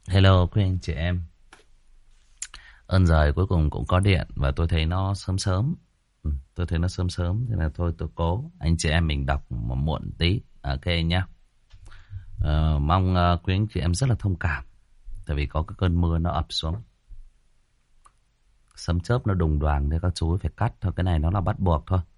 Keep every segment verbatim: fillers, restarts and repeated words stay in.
Hello quý anh chị em. Ơn giời cuối cùng cũng có điện. Và tôi thấy nó sớm sớm. ừ, Tôi thấy nó sớm sớm. Thế là thôi tôi cố anh chị em mình đọc một muộn tí. Ok nhá. ờ, Mong uh, quý anh chị em rất là thông cảm. Tại vì có cái cơn mưa nó ập xuống, sấm chớp nó đùng đoàng. Thế các chú phải cắt thôi. Cái này nó là bắt buộc thôi.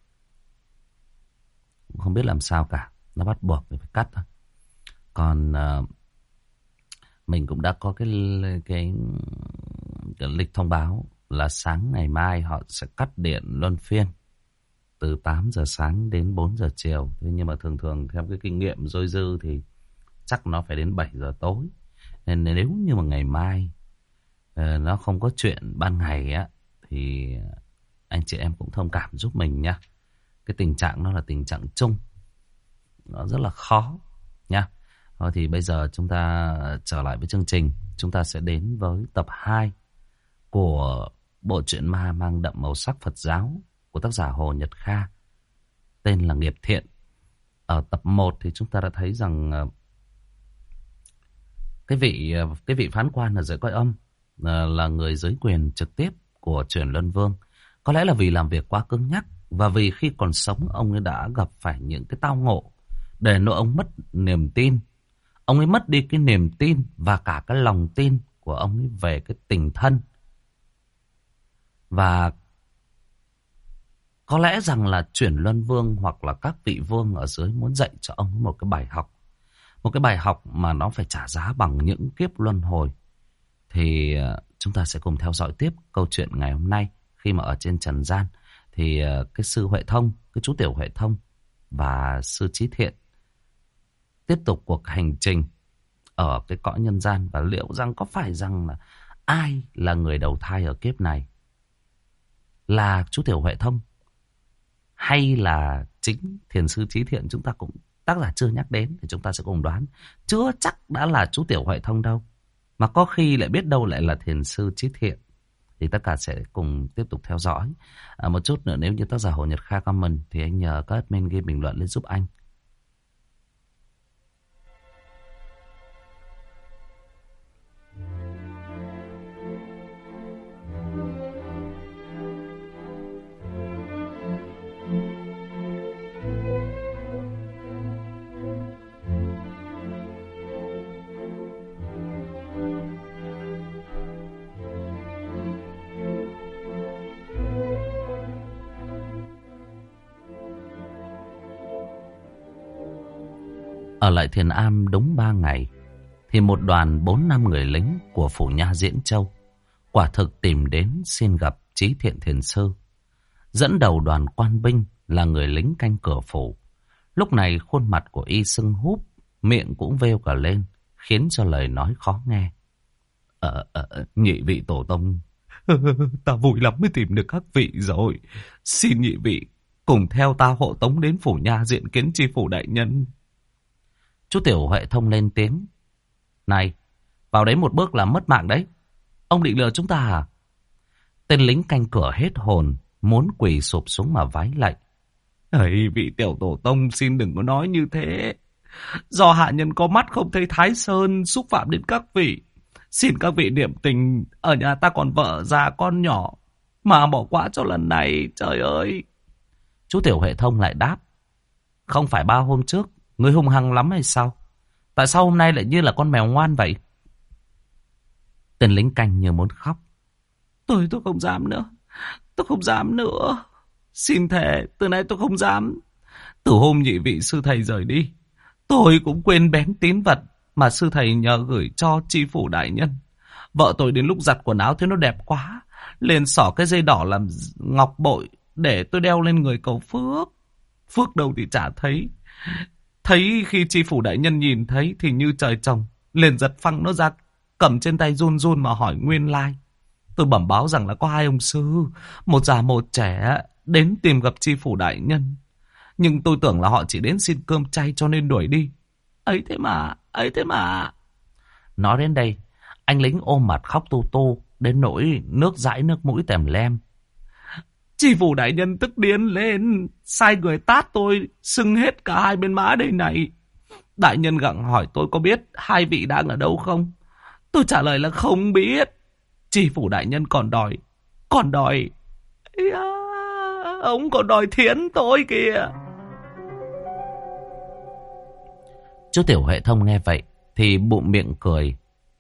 Không biết làm sao cả. Nó bắt buộc thì phải cắt thôi. Còn uh, mình cũng đã có cái, cái cái lịch thông báo là sáng ngày mai họ sẽ cắt điện luân phiên từ tám giờ sáng đến bốn giờ chiều. Thế nhưng mà thường thường theo cái kinh nghiệm dôi dư thì chắc nó phải đến bảy giờ tối. Nên nếu như mà ngày mai uh, nó không có chuyện ban ngày á, thì anh chị em cũng thông cảm giúp mình nhá. Cái tình trạng nó là tình trạng chung, nó rất là khó nhá. Thôi thì bây giờ chúng ta trở lại với chương trình. Chúng ta sẽ đến với tập hai của bộ truyện ma mang đậm màu sắc Phật giáo của tác giả Hồ Nhật Kha, tên là Nghiệp Thiện. Ở tập một thì chúng ta đã thấy rằng cái vị cái vị phán quan ở dưới cõi âm là người dưới quyền trực tiếp của Chuyển Luân Vương. Có lẽ là vì làm việc quá cứng nhắc, và vì khi còn sống ông ấy đã gặp phải những cái tao ngộ để nỗi ông mất niềm tin. Ông ấy mất đi cái niềm tin và cả cái lòng tin của ông ấy về cái tình thân. Và có lẽ rằng là Chuyển Luân Vương hoặc là các vị vương ở dưới muốn dạy cho ông ấy một cái bài học. Một cái bài học mà nó phải trả giá bằng những kiếp luân hồi. Thì chúng ta sẽ cùng theo dõi tiếp câu chuyện ngày hôm nay. Khi mà ở trên trần gian thì cái sư Huệ Thông, cái chú tiểu Huệ Thông và sư Trí Thiện tiếp tục cuộc hành trình ở cái cõi nhân gian. Và liệu rằng có phải rằng là ai là người đầu thai ở kiếp này? Là chú tiểu Huệ Thông hay là chính thiền sư Trí Thiện? Chúng ta cũng, tác giả chưa nhắc đến thì chúng ta sẽ cùng đoán. Chưa chắc đã là chú tiểu Huệ Thông đâu, mà có khi lại biết đâu lại là thiền sư Trí Thiện. Thì tất cả sẽ cùng tiếp tục theo dõi. à, Một chút nữa, nếu như tác giả Hồ Nhật Kha comment thì anh nhờ các admin ghi bình luận lên giúp anh. Ở lại Thiền Am đúng ba ngày thì một đoàn bốn năm người lính của phủ nha Diễn Châu quả thực tìm đến xin gặp Trí Thiện thiền sư. Dẫn đầu đoàn quan binh là người lính canh cửa phủ. Lúc này khuôn mặt của y sưng húp, miệng cũng vêu cả lên, khiến cho lời nói khó nghe. Ờ, ờ nhị vị tổ tông, ta vui lắm mới tìm được các vị rồi. Xin nhị vị cùng theo ta hộ tống đến phủ nha diện kiến tri phủ đại nhân. Chú tiểu Huệ Thông lên tiếng. Này, vào đấy một bước là mất mạng đấy. Ông định lừa chúng ta à? Tên lính canh cửa hết hồn, muốn quỳ sụp xuống mà vái lạy. Ấy, vị tiểu tổ tông xin đừng có nói như thế. Do hạ nhân có mắt không thấy Thái Sơn, xúc phạm đến các vị. Xin các vị niệm tình, ở nhà ta còn vợ già con nhỏ, mà bỏ qua cho lần này, trời ơi. Chú tiểu Huệ Thông lại đáp. Không phải ba hôm trước ngươi hung hăng lắm hay sao? Tại sao hôm nay lại như là con mèo ngoan vậy? Tên lính canh như muốn khóc. Tôi tôi không dám nữa. Tôi không dám nữa. Xin thề, từ nay tôi không dám. Từ hôm nhị vị sư thầy rời đi, tôi cũng quên bén tín vật mà sư thầy nhờ gửi cho tri phủ đại nhân. Vợ tôi đến lúc giặt quần áo thấy nó đẹp quá, liền xỏ cái dây đỏ làm ngọc bội để tôi đeo lên người cầu phước. Phước đâu thì chả thấy. Thấy khi tri phủ đại nhân nhìn thấy thì như trời trồng, liền giật phăng nó ra, cầm trên tay run run mà hỏi nguyên lai. Tôi bẩm báo rằng là có hai ông sư, một già một trẻ, đến tìm gặp tri phủ đại nhân. Nhưng tôi tưởng là họ chỉ đến xin cơm chay cho nên đuổi đi. Ấy thế mà, ấy thế mà. Nói đến đây, anh lính ôm mặt khóc tu tu, đến nỗi nước dãi nước mũi tèm lem. Tri phủ đại nhân tức điên lên, sai người tát tôi, sưng hết cả hai bên má đây này. Đại nhân gặng hỏi tôi có biết hai vị đang ở đâu không? Tôi trả lời là không biết. Tri phủ đại nhân còn đòi, còn đòi... Ây da, ông còn đòi thiến tôi kìa. Chú Tiểu Huệ Thông nghe vậy thì bụng miệng cười.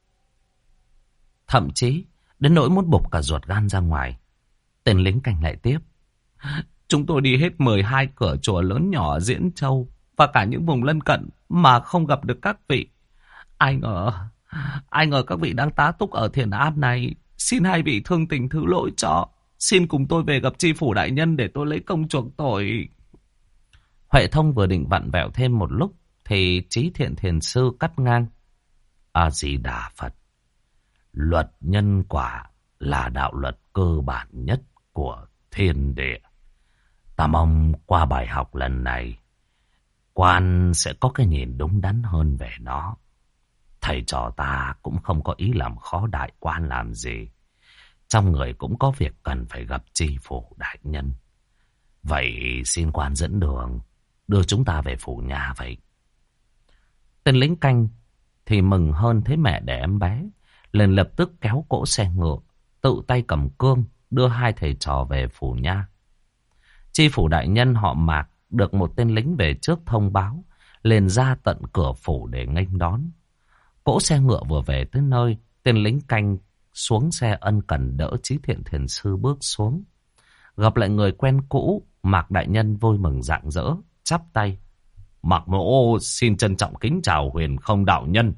Thậm chí đến nỗi muốn bục cả ruột gan ra ngoài. Tên lính canh lại tiếp. Chúng tôi đi hết mười hai cửa chùa lớn nhỏ ở Diễn Châu và cả những vùng lân cận mà không gặp được các vị. Ai ngờ, ai ngờ các vị đang tá túc ở Thiền Am này. Xin hai vị thương tình thứ lỗi cho. Xin cùng tôi về gặp tri phủ đại nhân để tôi lấy công chuộc tội. Huệ Thông vừa định vặn vẹo thêm một lúc thì Trí Thiện Thiền Sư cắt ngang. A Di Đà Phật. Luật nhân quả là đạo luật cơ bản nhất của thiên địa. Ta mong qua bài học lần này, quan sẽ có cái nhìn đúng đắn hơn về nó. Thầy trò ta cũng không có ý làm khó đại quan làm gì. Trong người cũng có việc cần phải gặp tri phủ đại nhân. Vậy xin quan dẫn đường, đưa chúng ta về phủ nhà vậy. Tên lính canh thì mừng hơn thấy mẹ đẻ em bé, liền lập tức kéo cỗ xe ngựa, tự tay cầm cương đưa hai thầy trò về phủ nha. Tri phủ đại nhân họ Mạc được một tên lính về trước thông báo, liền ra tận cửa phủ để nghênh đón. Cỗ xe ngựa vừa về tới nơi, tên lính canh xuống xe ân cần đỡ Trí Thiện Thiền Sư bước xuống. Gặp lại người quen cũ, Mạc đại nhân vui mừng rạng rỡ, chắp tay. Mạc mỗ xin trân trọng kính chào Huyền Không đạo nhân.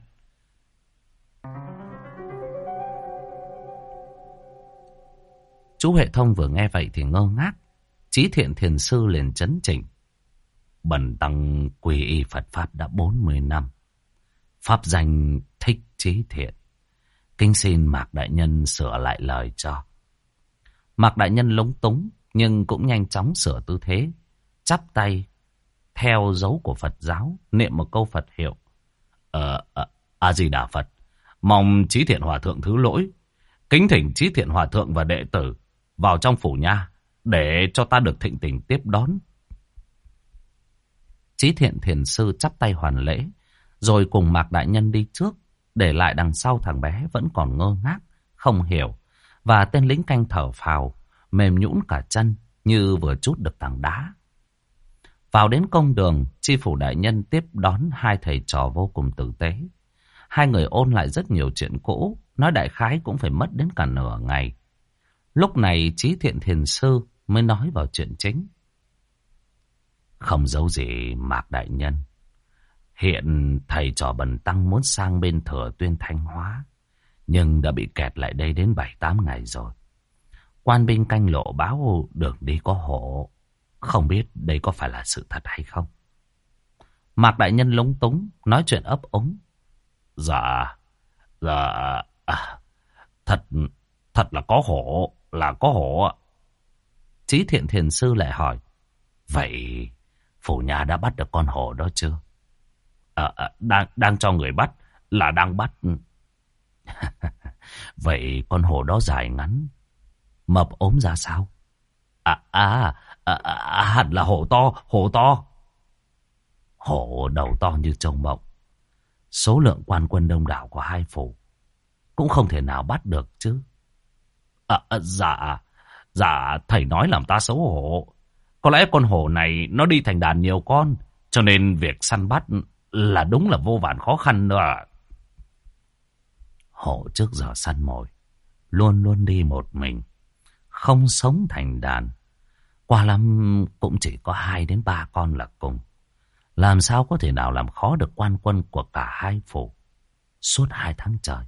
Chú Huệ Thông vừa nghe vậy thì ngơ ngác. Trí Thiện Thiền Sư liền chấn chỉnh. Bần tăng quy y Phật Pháp đã bốn mươi năm. Pháp danh Thích Trí Thiện. Kính xin Mạc đại nhân sửa lại lời cho. Mạc đại nhân lúng túng nhưng cũng nhanh chóng sửa tư thế, chắp tay theo dấu của Phật giáo, niệm một câu Phật hiệu. Ờ, à, A Di Đà Phật. Mong Trí Thiện Hòa Thượng thứ lỗi. Kính thỉnh Trí Thiện Hòa Thượng và đệ tử vào trong phủ nha, để cho ta được thịnh tình tiếp đón. Trí Thiện Thiền Sư chắp tay hoàn lễ, rồi cùng Mạc đại nhân đi trước, để lại đằng sau thằng bé vẫn còn ngơ ngác, không hiểu. Và tên lính canh thở phào, mềm nhũn cả chân như vừa trút được tảng đá. Vào đến công đường, tri phủ đại nhân tiếp đón hai thầy trò vô cùng tử tế. Hai người ôn lại rất nhiều chuyện cũ, nói đại khái cũng phải mất đến cả nửa ngày. Lúc này Trí Thiện Thiền Sư mới nói vào chuyện chính. Không giấu gì Mạc đại nhân, hiện thầy trò bần tăng muốn sang bên Thừa Tuyên Thanh Hóa, nhưng đã bị kẹt lại đây đến bảy tám ngày rồi. Quan binh canh lộ báo đường đi có hộ, không biết đây có phải là sự thật hay không. Mạc đại nhân lúng túng, nói chuyện ấp úng. Dạ, dạ, à, thật, thật là có hộ, là có hộ. Trí Thiện Thiền Sư lại hỏi, vậy phủ nhà đã bắt được con hổ đó chưa? À, à, đang, đang cho người bắt, là đang bắt. Vậy con hổ đó dài ngắn, mập ốm ra sao? À, à, à, à hẳn là hổ to, hổ to. Hổ đầu to như trâu mộng. Số lượng quan quân đông đảo của hai phủ cũng không thể nào bắt được chứ. À, à, dạ, dạ thầy nói làm ta xấu hổ. Có lẽ con hổ này nó đi thành đàn nhiều con, cho nên việc săn bắt là đúng là vô vàn khó khăn nữa. Hổ trước giờ săn mồi luôn luôn đi một mình, không sống thành đàn. Qua lắm cũng chỉ có hai đến ba con là cùng. Làm sao có thể nào làm khó được quan quân của cả hai phủ suốt hai tháng trời.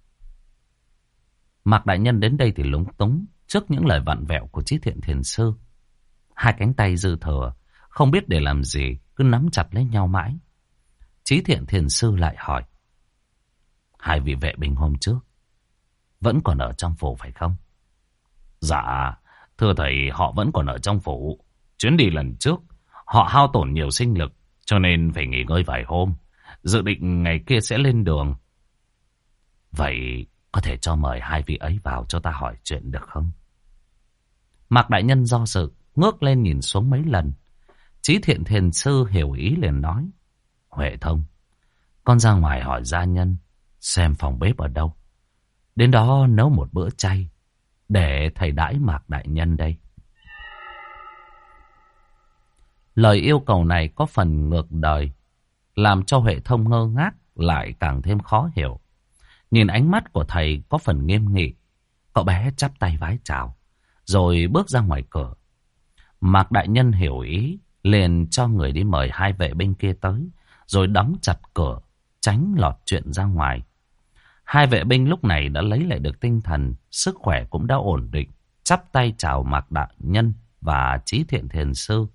Mạc đại nhân đến đây thì lúng túng trước những lời vặn vẹo của Trí Thiện Thiền Sư. Hai cánh tay dư thừa, không biết để làm gì, cứ nắm chặt lấy nhau mãi. Trí Thiện Thiền Sư lại hỏi, hai vị vệ binh hôm trước vẫn còn ở trong phủ phải không? Dạ, thưa thầy, họ vẫn còn ở trong phủ. Chuyến đi lần trước họ hao tổn nhiều sinh lực, cho nên phải nghỉ ngơi vài hôm. Dự định ngày kia sẽ lên đường. Vậy có thể cho mời hai vị ấy vào cho ta hỏi chuyện được không? Mạc đại nhân do dự, ngước lên nhìn xuống mấy lần. Trí Thiện Thiền Sư hiểu ý liền nói, Huệ Thông, con ra ngoài hỏi gia nhân xem phòng bếp ở đâu. Đến đó nấu một bữa chay để thầy đãi Mạc đại nhân đây. Lời yêu cầu này có phần ngược đời, làm cho Huệ Thông ngơ ngác lại càng thêm khó hiểu. Nhìn ánh mắt của thầy có phần nghiêm nghị, cậu bé chắp tay vái chào, rồi bước ra ngoài cửa. Mạc đại nhân hiểu ý, liền cho người đi mời hai vệ binh kia tới, rồi đóng chặt cửa, tránh lọt chuyện ra ngoài. Hai vệ binh lúc này đã lấy lại được tinh thần, sức khỏe cũng đã ổn định, chắp tay chào Mạc đại nhân và Chí Thiện Thiền Sư.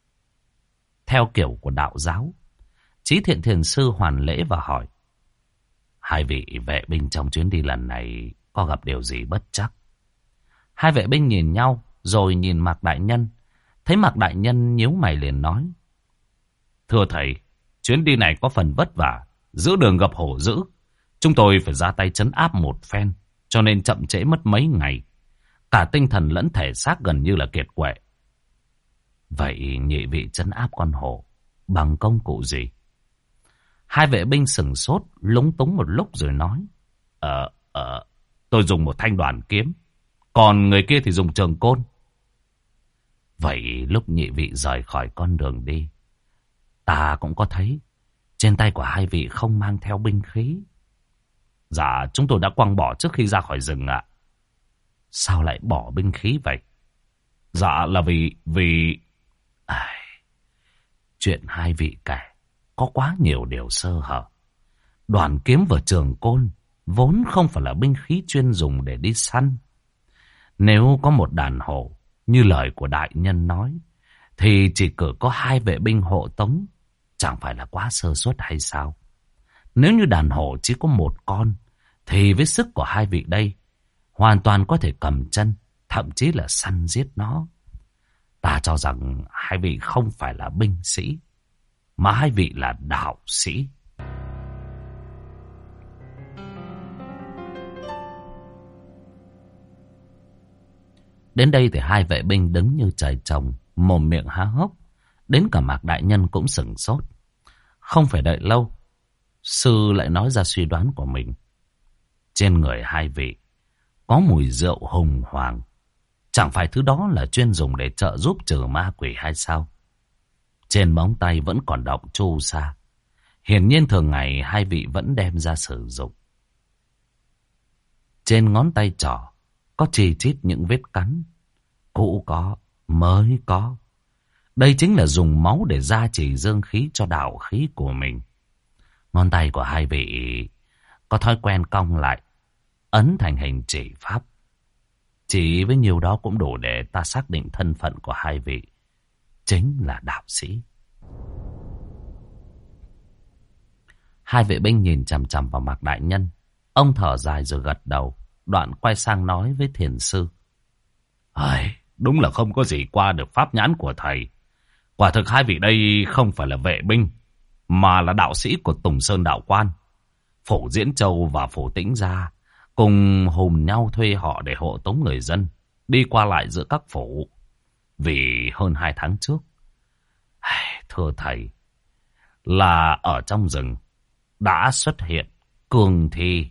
Theo kiểu của đạo giáo, Chí Thiện Thiền Sư hoàn lễ và hỏi: hai vị vệ binh trong chuyến đi lần này có gặp điều gì bất trắc? Hai vệ binh nhìn nhau rồi nhìn Mạc đại nhân. Thấy Mạc đại nhân nhíu mày liền nói: thưa thầy, chuyến đi này có phần vất vả, giữa đường gặp hổ dữ, chúng tôi phải ra tay trấn áp một phen, cho nên chậm trễ mất mấy ngày. Cả tinh thần lẫn thể xác gần như là kiệt quệ. Vậy nhị vị trấn áp con hổ bằng công cụ gì? Hai vệ binh sừng sốt, lúng túng một lúc rồi nói: Ờ, ờ, tôi dùng một thanh đoàn kiếm, còn người kia thì dùng trường côn. Vậy lúc nhị vị rời khỏi con đường đi, ta cũng có thấy trên tay của hai vị không mang theo binh khí. Dạ, chúng tôi đã quăng bỏ trước khi ra khỏi rừng ạ. Sao lại bỏ binh khí vậy? Dạ là vì... vì... À, chuyện hai vị kể có quá nhiều điều sơ hở. Đoàn kiếm và trường côn vốn không phải là binh khí chuyên dùng để đi săn. Nếu có một đàn hổ như lời của đại nhân nói, thì chỉ cử có hai vệ binh hộ tống, chẳng phải là quá sơ suất hay sao? Nếu như đàn hổ chỉ có một con, thì với sức của hai vị đây, hoàn toàn có thể cầm chân, thậm chí là săn giết nó. Ta cho rằng hai vị không phải là binh sĩ, mà hai vị là đạo sĩ. Đến đây thì hai vệ binh đứng như trời trồng, mồm miệng há hốc. Đến cả Mạc đại nhân cũng sửng sốt. Không phải đợi lâu, sư lại nói ra suy đoán của mình. Trên người hai vị có mùi rượu hùng hoàng. Chẳng phải thứ đó là chuyên dùng để trợ giúp trừ ma quỷ hay sao? Trên móng tay vẫn còn đọng chu sa. Hiển nhiên thường ngày hai vị vẫn đem ra sử dụng. Trên ngón tay trỏ có chi chít những vết cắn. Cũ có, mới có. Đây chính là dùng máu để gia trì dương khí cho đạo khí của mình. Ngón tay của hai vị có thói quen cong lại, ấn thành hình chỉ pháp. Chỉ với nhiều đó cũng đủ để ta xác định thân phận của hai vị chính là đạo sĩ. Hai vệ binh nhìn chằm chằm vào Mạc đại nhân. Ông thở dài rồi gật đầu, đoạn quay sang nói với thiền sư: Ai, đúng là không có gì qua được pháp nhãn của thầy. Quả thực hai vị đây không phải là vệ binh, mà là đạo sĩ của Tùng Sơn đạo quan. Phủ Diễn Châu và Phủ Tĩnh Gia cùng hùm nhau thuê họ để hộ tống người dân đi qua lại giữa các phủ. Vì hơn hai tháng trước, thưa thầy, là ở trong rừng đã xuất hiện cường thi.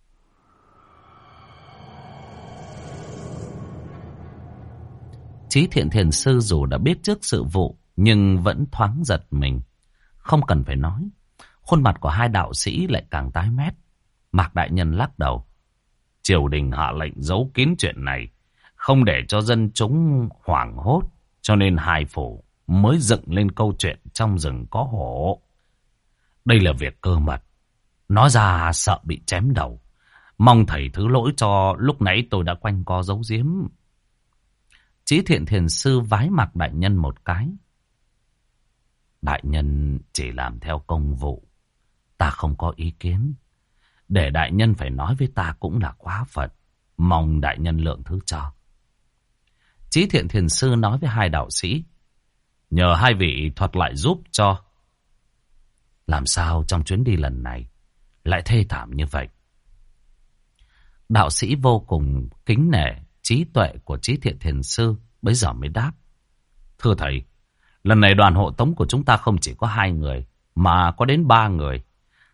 Chí Thiện Thiền Sư dù đã biết trước sự vụ, nhưng vẫn thoáng giật mình. Không cần phải nói, khuôn mặt của hai đạo sĩ lại càng tái mét. Mạc đại nhân lắc đầu: triều đình hạ lệnh giấu kín chuyện này, không để cho dân chúng hoảng hốt, cho nên hai phủ mới dựng lên câu chuyện trong rừng có hổ. Đây là việc cơ mật, nói ra sợ bị chém đầu. Mong thầy thứ lỗi cho lúc nãy tôi đã quanh co giấu giếm. Chí Thiện Thiền Sư vái Mạc đại nhân một cái: đại nhân chỉ làm theo công vụ, ta không có ý kiến. Để đại nhân phải nói với ta cũng là quá phận, mong đại nhân lượng thứ cho. Chí Thiện Thiền Sư nói với hai đạo sĩ: nhờ hai vị thuật lại giúp cho. Làm sao trong chuyến đi lần này lại thê thảm như vậy? Đạo sĩ vô cùng kính nể trí tuệ của Chí Thiện Thiền Sư, bấy giờ mới đáp: thưa thầy, lần này đoàn hộ tống của chúng ta không chỉ có hai người, mà có đến ba người.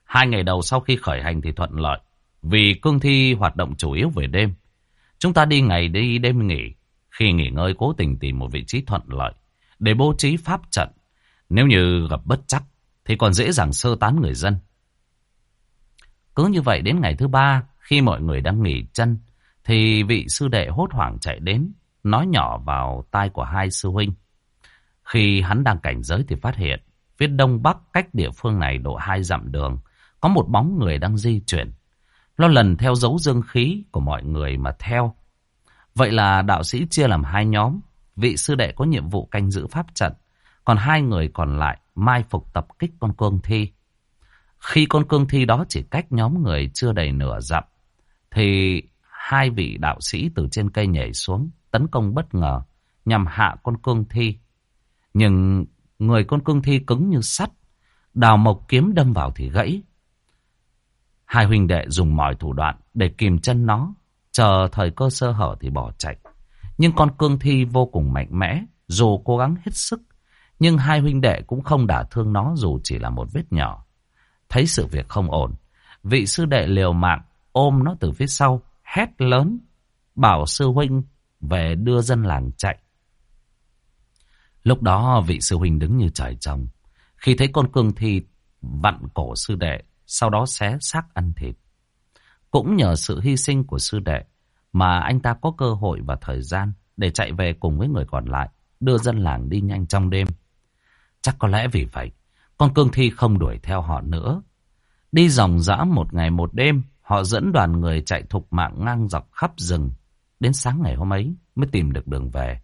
Hai ngày đầu sau khi khởi hành thì thuận lợi, vì cương thi hoạt động chủ yếu về đêm. Chúng ta đi ngày đi đêm nghỉ. Khi nghỉ ngơi cố tình tìm một vị trí thuận lợi để bố trí pháp trận. Nếu như gặp bất trắc thì còn dễ dàng sơ tán người dân. Cứ như vậy đến ngày thứ ba, khi mọi người đang nghỉ chân, thì vị sư đệ hốt hoảng chạy đến, nói nhỏ vào tai của hai sư huynh. Khi hắn đang cảnh giới thì phát hiện, phía đông bắc cách địa phương này độ hai dặm đường, có một bóng người đang di chuyển. Nó lần theo dấu dương khí của mọi người mà theo. Vậy là đạo sĩ chia làm hai nhóm. Vị sư đệ có nhiệm vụ canh giữ pháp trận, còn hai người còn lại mai phục tập kích con cương thi. Khi con cương thi đó chỉ cách nhóm người chưa đầy nửa dặm, thì hai vị đạo sĩ từ trên cây nhảy xuống, tấn công bất ngờ nhằm hạ con cương thi. Nhưng người con cương thi cứng như sắt, đào mộc kiếm đâm vào thì gãy. Hai huynh đệ dùng mọi thủ đoạn để kìm chân nó, chờ thời cơ sơ hở thì bỏ chạy. Nhưng con cương thi vô cùng mạnh mẽ, dù cố gắng hết sức, nhưng hai huynh đệ cũng không đả thương nó dù chỉ là một vết nhỏ. Thấy sự việc không ổn, vị sư đệ liều mạng ôm nó từ phía sau, hét lớn, bảo sư huynh về đưa dân làng chạy. Lúc đó vị sư huynh đứng như trời trồng, khi thấy con cương thi vặn cổ sư đệ, sau đó xé xác ăn thịt. Cũng nhờ sự hy sinh của sư đệ mà anh ta có cơ hội và thời gian để chạy về cùng với người còn lại, đưa dân làng đi nhanh trong đêm. Chắc có lẽ vì vậy, con cương thi không đuổi theo họ nữa. Đi ròng rã một ngày một đêm, họ dẫn đoàn người chạy thục mạng ngang dọc khắp rừng. Đến sáng ngày hôm ấy mới tìm được đường về.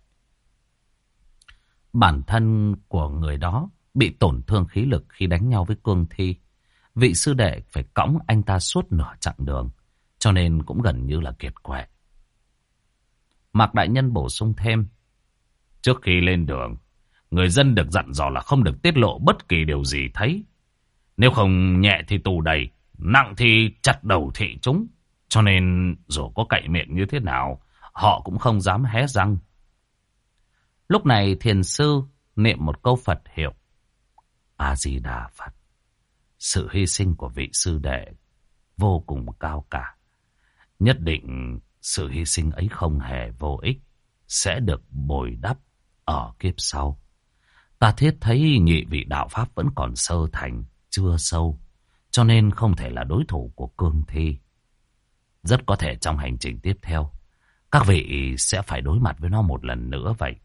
Bản thân của người đó bị tổn thương khí lực khi đánh nhau với cương thi. Vị sư đệ phải cõng anh ta suốt nửa chặng đường, cho nên cũng gần như là kiệt quệ. Mạc đại nhân bổ sung thêm. Trước khi lên đường, người dân được dặn dò là không được tiết lộ bất kỳ điều gì thấy. Nếu không nhẹ thì tù đầy, nặng thì chặt đầu thị chúng. Cho nên dù có cậy miệng như thế nào, họ cũng không dám hé răng. Lúc này thiền sư niệm một câu Phật hiệu. A-di-đà Phật. Sự hy sinh của vị sư đệ vô cùng cao cả. Nhất định sự hy sinh ấy không hề vô ích, sẽ được bồi đắp ở kiếp sau. Ta thiết thấy nhị vị đạo pháp vẫn còn sơ thành, chưa sâu, cho nên không thể là đối thủ của cương thi. Rất có thể trong hành trình tiếp theo, các vị sẽ phải đối mặt với nó một lần nữa vậy.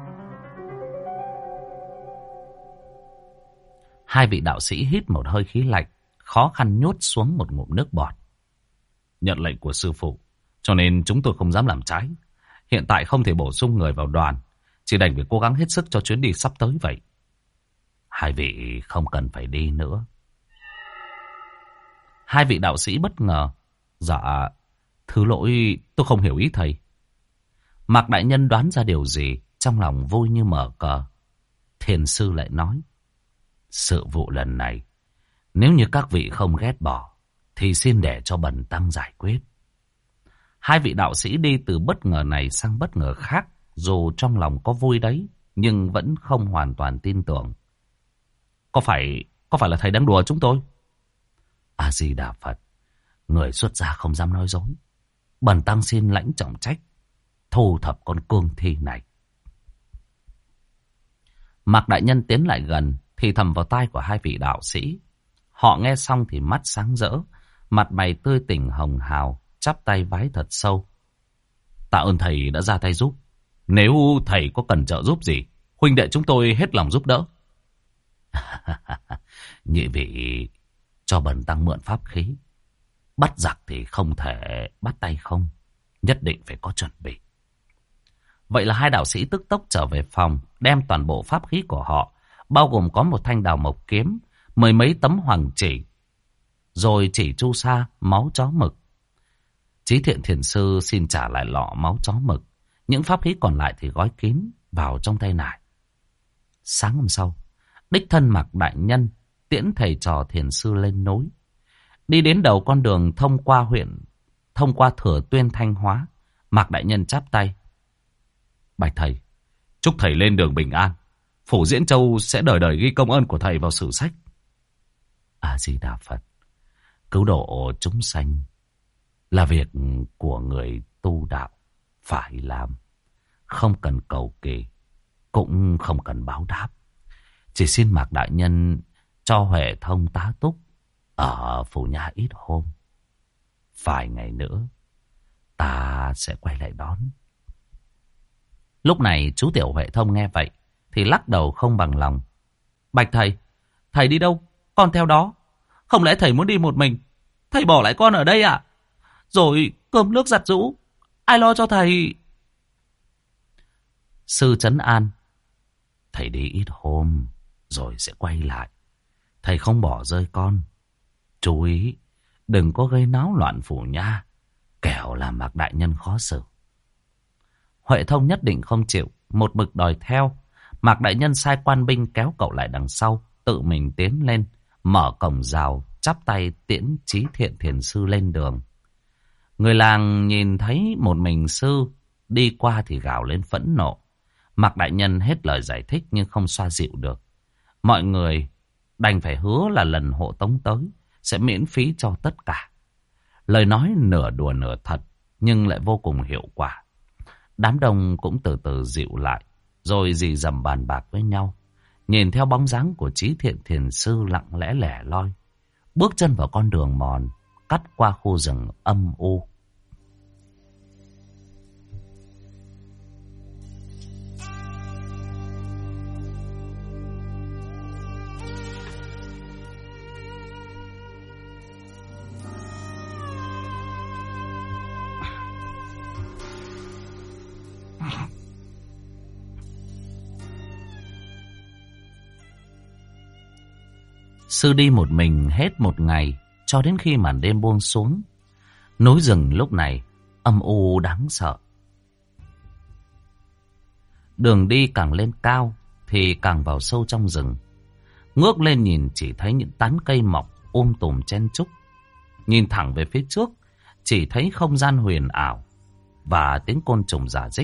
Hai vị đạo sĩ hít một hơi khí lạnh, khó khăn nhốt xuống một ngụm nước bọt. Nhận lệnh của sư phụ, cho nên chúng tôi không dám làm trái. Hiện tại không thể bổ sung người vào đoàn, chỉ đành phải cố gắng hết sức cho chuyến đi sắp tới vậy. Hai vị không cần phải đi nữa. Hai vị đạo sĩ bất ngờ. Dạ, thứ lỗi, tôi không hiểu ý thầy. Mạc đại nhân đoán ra điều gì, trong lòng vui như mở cờ. Thiền sư lại nói. Sự vụ lần này, nếu như các vị không ghét bỏ, thì xin để cho bần tăng giải quyết. Hai vị đạo sĩ đi từ bất ngờ này sang bất ngờ khác, dù trong lòng có vui đấy, nhưng vẫn không hoàn toàn tin tưởng. Có phải, có phải là thầy đang đùa chúng tôi? A-di-đà Phật, người xuất gia không dám nói dối. Bần tăng xin lãnh trọng trách, thu thập con cương thi này. Mạc đại nhân tiến lại gần, thì thầm vào tai của hai vị đạo sĩ. Họ nghe xong thì mắt sáng rỡ, mặt mày tươi tỉnh hồng hào, chắp tay vái thật sâu. Tạ ơn thầy đã ra tay giúp. Nếu thầy có cần trợ giúp gì, huynh đệ chúng tôi hết lòng giúp đỡ. Nhị vị cho bần tăng mượn pháp khí. Bắt giặc thì không thể bắt tay không, nhất định phải có chuẩn bị. Vậy là hai đạo sĩ tức tốc trở về phòng, đem toàn bộ pháp khí của họ, bao gồm có một thanh đào mộc kiếm, mười mấy tấm hoàng chỉ, rồi chỉ chu sa, máu chó mực. Chí Thiện thiền sư xin trả lại lọ máu chó mực. Những pháp khí còn lại thì gói kín vào trong tay nải. Sáng hôm sau, đích thân Mạc đại nhân tiễn thầy trò thiền sư lên núi. Đi đến đầu con đường thông qua huyện, thông qua Thừa Tuyên Thanh Hóa, Mạc đại nhân chắp tay. Bạch thầy, chúc thầy lên đường bình an. Phủ Diễn Châu sẽ đời đời ghi công ơn của thầy vào sử sách. A-di-đà Phật. Cứu độ chúng sanh là việc của người tu đạo phải làm. Không cần cầu kỳ, cũng không cần báo đáp. Chỉ xin Mạc đại nhân cho Huệ Thông tá túc ở phủ nhà ít hôm. Vài ngày nữa ta sẽ quay lại đón. Lúc này chú tiểu Huệ Thông nghe vậy thì lắc đầu không bằng lòng. Bạch thầy, thầy đi đâu? Con theo đó. Không lẽ thầy muốn đi một mình? Thầy bỏ lại con ở đây à? Rồi cơm nước giặt giũ, ai lo cho thầy? Sư trấn an. Thầy đi ít hôm rồi sẽ quay lại. Thầy không bỏ rơi con. Chú ý, đừng có gây náo loạn phủ nha, kẻo làm Mạc đại nhân khó xử. Huệ Thông nhất định không chịu, một mực đòi theo. Mạc đại nhân sai quan binh kéo cậu lại đằng sau, tự mình tiến lên, mở cổng rào, chắp tay tiễn Chí Thiện Thiền sư lên đường. Người làng nhìn thấy một mình sư đi qua thì gào lên phẫn nộ. Mạc đại nhân hết lời giải thích nhưng không xoa dịu được. Mọi người đành phải hứa là lần hộ tống tới sẽ miễn phí cho tất cả. Lời nói nửa đùa nửa thật nhưng lại vô cùng hiệu quả. Đám đông cũng từ từ dịu lại, rồi rì rầm bàn bạc với nhau. Nhìn theo bóng dáng của Chí Thiện Thiền sư lặng lẽ lẻ loi, bước chân vào con đường mòn cắt qua khu rừng âm u. Sư đi một mình hết một ngày, cho đến khi màn đêm buông xuống. Núi rừng lúc này âm u đáng sợ. Đường đi càng lên cao thì càng vào sâu trong rừng. Ngước lên nhìn chỉ thấy những tán cây mọc um tùm chen chúc. Nhìn thẳng về phía trước chỉ thấy không gian huyền ảo và tiếng côn trùng rả rích.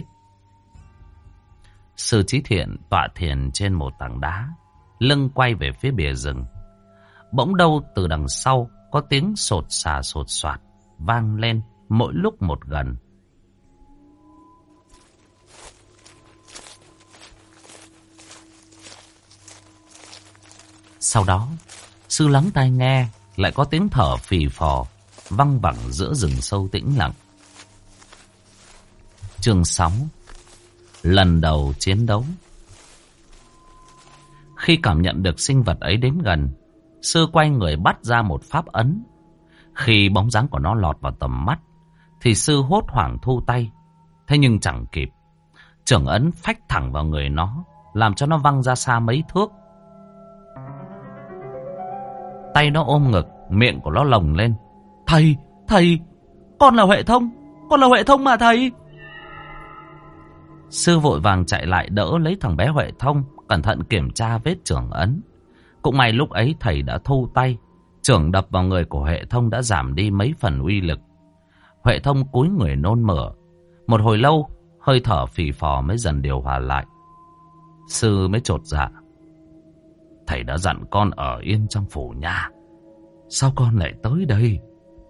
Sư Chí Thiện tọa thiền trên một tảng đá, lưng quay về phía bìa rừng. Bỗng đâu từ đằng sau có tiếng sột xà sột soạt vang lên mỗi lúc một gần. Sau đó, sư lắng tai nghe lại có tiếng thở phì phò văng vẳng giữa rừng sâu tĩnh lặng. Chương sáu. Lần đầu chiến đấu. Khi cảm nhận được sinh vật ấy đến gần, sư quay người bắt ra một pháp ấn. Khi bóng dáng của nó lọt vào tầm mắt thì sư hốt hoảng thu tay. Thế nhưng chẳng kịp, chưởng ấn phách thẳng vào người nó, làm cho nó văng ra xa mấy thước. Tay nó ôm ngực, miệng của nó lồng lên. Thầy, thầy, con là Huệ Thông, con là Huệ Thông mà thầy. Sư vội vàng chạy lại đỡ lấy thằng bé Huệ Thông, cẩn thận kiểm tra vết chưởng ấn. Cũng may lúc ấy thầy đã thu tay, chưởng đập vào người của Huệ Thông đã giảm đi mấy phần uy lực. Huệ Thông cúi người nôn mửa. Một hồi lâu, hơi thở phì phò mới dần điều hòa lại. Sư mới chột dạ. Thầy đã dặn con ở yên trong phủ nhà, sao con lại tới đây?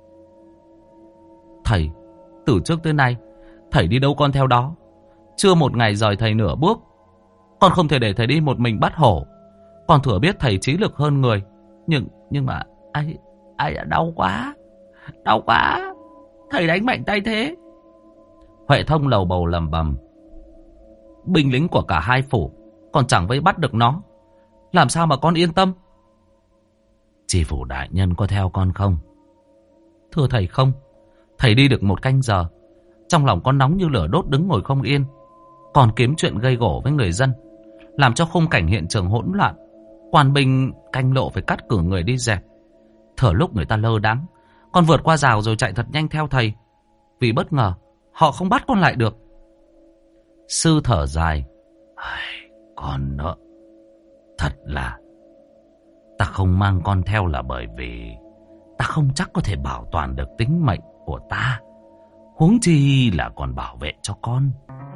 Thầy, từ trước tới nay, thầy đi đâu con theo đó. Chưa một ngày rời thầy nửa bước. Con không thể để thầy đi một mình bắt hổ. Con thừa biết thầy trí lực hơn người. Nhưng nhưng mà ai ai đã đau quá. Đau quá. Thầy đánh mạnh tay thế. Huệ Thông lầu bầu lầm bầm. Binh lính của cả hai phủ còn chẳng vây bắt được nó, làm sao mà con yên tâm? Tri phủ đại nhân có theo con không? Thưa thầy không. Thầy đi được một canh giờ, trong lòng con nóng như lửa đốt đứng ngồi không yên. Còn kiếm chuyện gây gổ với người dân, làm cho khung cảnh hiện trường hỗn loạn. Quan binh canh lộ phải cắt cử người đi dẹp. Thở lúc người ta lơ đãng, con vượt qua rào rồi chạy thật nhanh theo thầy. Vì bất ngờ họ không bắt con lại được. Sư thở dài. Con nợ. Thật là ta không mang con theo là bởi vì ta không chắc có thể bảo toàn được tính mệnh của ta, huống chi là còn bảo vệ cho con.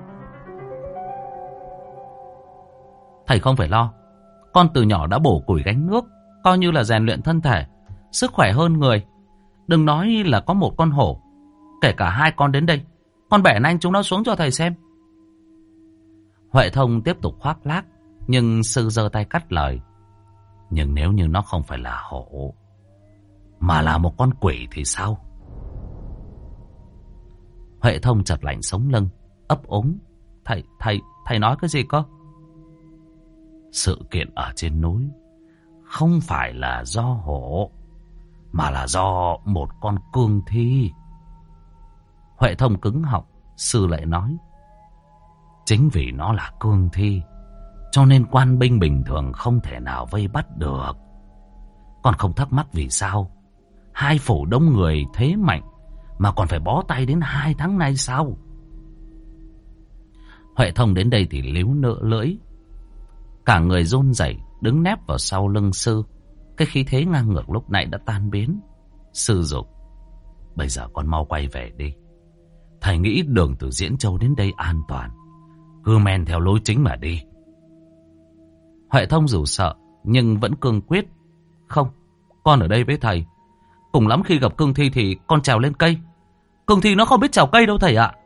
Thầy không phải lo. Con từ nhỏ đã bổ củi gánh nước, coi như là rèn luyện thân thể, sức khỏe hơn người. Đừng nói là có một con hổ, kể cả hai con đến đây, con bẻ nanh chúng nó xuống cho thầy xem. Huệ Thông tiếp tục khoác lác, nhưng sư giơ tay cắt lời. Nhưng nếu như nó không phải là hổ, mà là một con quỷ thì sao? Huệ Thông chật lạnh sống lưng, ấp úng. Thầy, thầy, thầy nói cái gì cơ? Sự kiện ở trên núi không phải là do hổ, mà là do một con cương thi. Huệ Thông cứng họng, sư lại nói. Chính vì nó là cương thi, cho nên quan binh bình thường không thể nào vây bắt được. Con không thắc mắc vì sao hai phủ đông người thế mạnh mà còn phải bó tay đến hai tháng nay sao? Huệ Thông đến đây thì líu nợ lưỡi, cả người run rẩy đứng nép vào sau lưng sư. Cái khí thế ngang ngược lúc nãy đã tan biến. Sư giục, bây giờ con mau quay về đi. Thầy nghĩ đường từ Diễn Châu đến đây an toàn, cứ men theo lối chính mà đi. Huệ Thông dù sợ nhưng vẫn cương quyết. Không, con ở đây với thầy. Cùng lắm khi gặp cương thi thì con trèo lên cây. Cương thi nó không biết trèo cây đâu thầy ạ.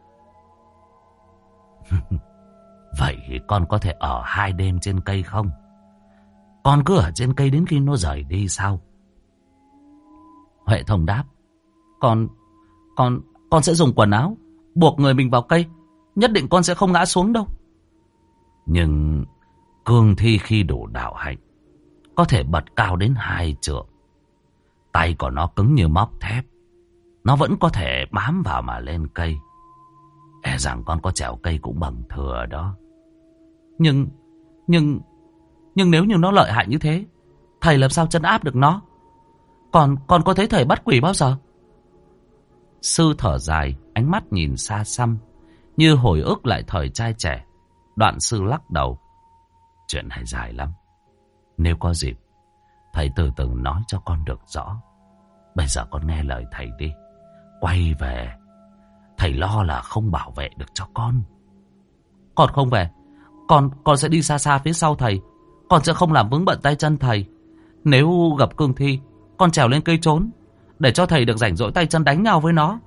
Vậy con có thể ở hai đêm trên cây không? Con cứ ở trên cây đến khi nó rời đi sao? Huệ Thông đáp. Con, con, con sẽ dùng quần áo buộc người mình vào cây. Nhất định con sẽ không ngã xuống đâu. Nhưng cương thi khi đủ đạo hạnh có thể bật cao đến hai trượng. Tay của nó cứng như móc thép, nó vẫn có thể bám vào mà lên cây. E rằng con có trèo cây cũng bằng thừa đó. Nhưng, nhưng, nhưng nếu như nó lợi hại như thế, thầy làm sao trấn áp được nó? Còn, con có thấy thầy bắt quỷ bao giờ? Sư thở dài, ánh mắt nhìn xa xăm, như hồi ức lại thời trai trẻ. Đoạn sư lắc đầu. Chuyện này dài lắm. Nếu có dịp, thầy từ từ nói cho con được rõ. Bây giờ con nghe lời thầy đi. Quay về. Thầy lo là không bảo vệ được cho con. Con không về. Con, con sẽ đi xa xa phía sau thầy. Con sẽ không làm vướng bận tay chân thầy. Nếu gặp cương thi, con trèo lên cây trốn, để cho thầy được rảnh rỗi tay chân đánh nhau với nó.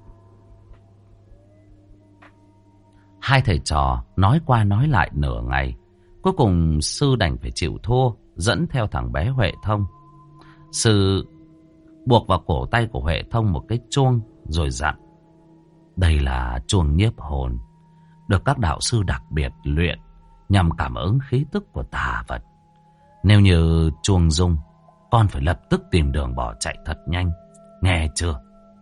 Hai thầy trò nói qua nói lại nửa ngày. Cuối cùng sư đành phải chịu thua, dẫn theo thằng bé Huệ Thông. Sư buộc vào cổ tay của Huệ Thông một cái chuông, rồi dặn. Đây là chuông nhiếp hồn, được các đạo sư đặc biệt luyện nhằm cảm ứng khí tức của tà vật. Nếu như chuông rung, con phải lập tức tìm đường bỏ chạy thật nhanh, nghe chưa?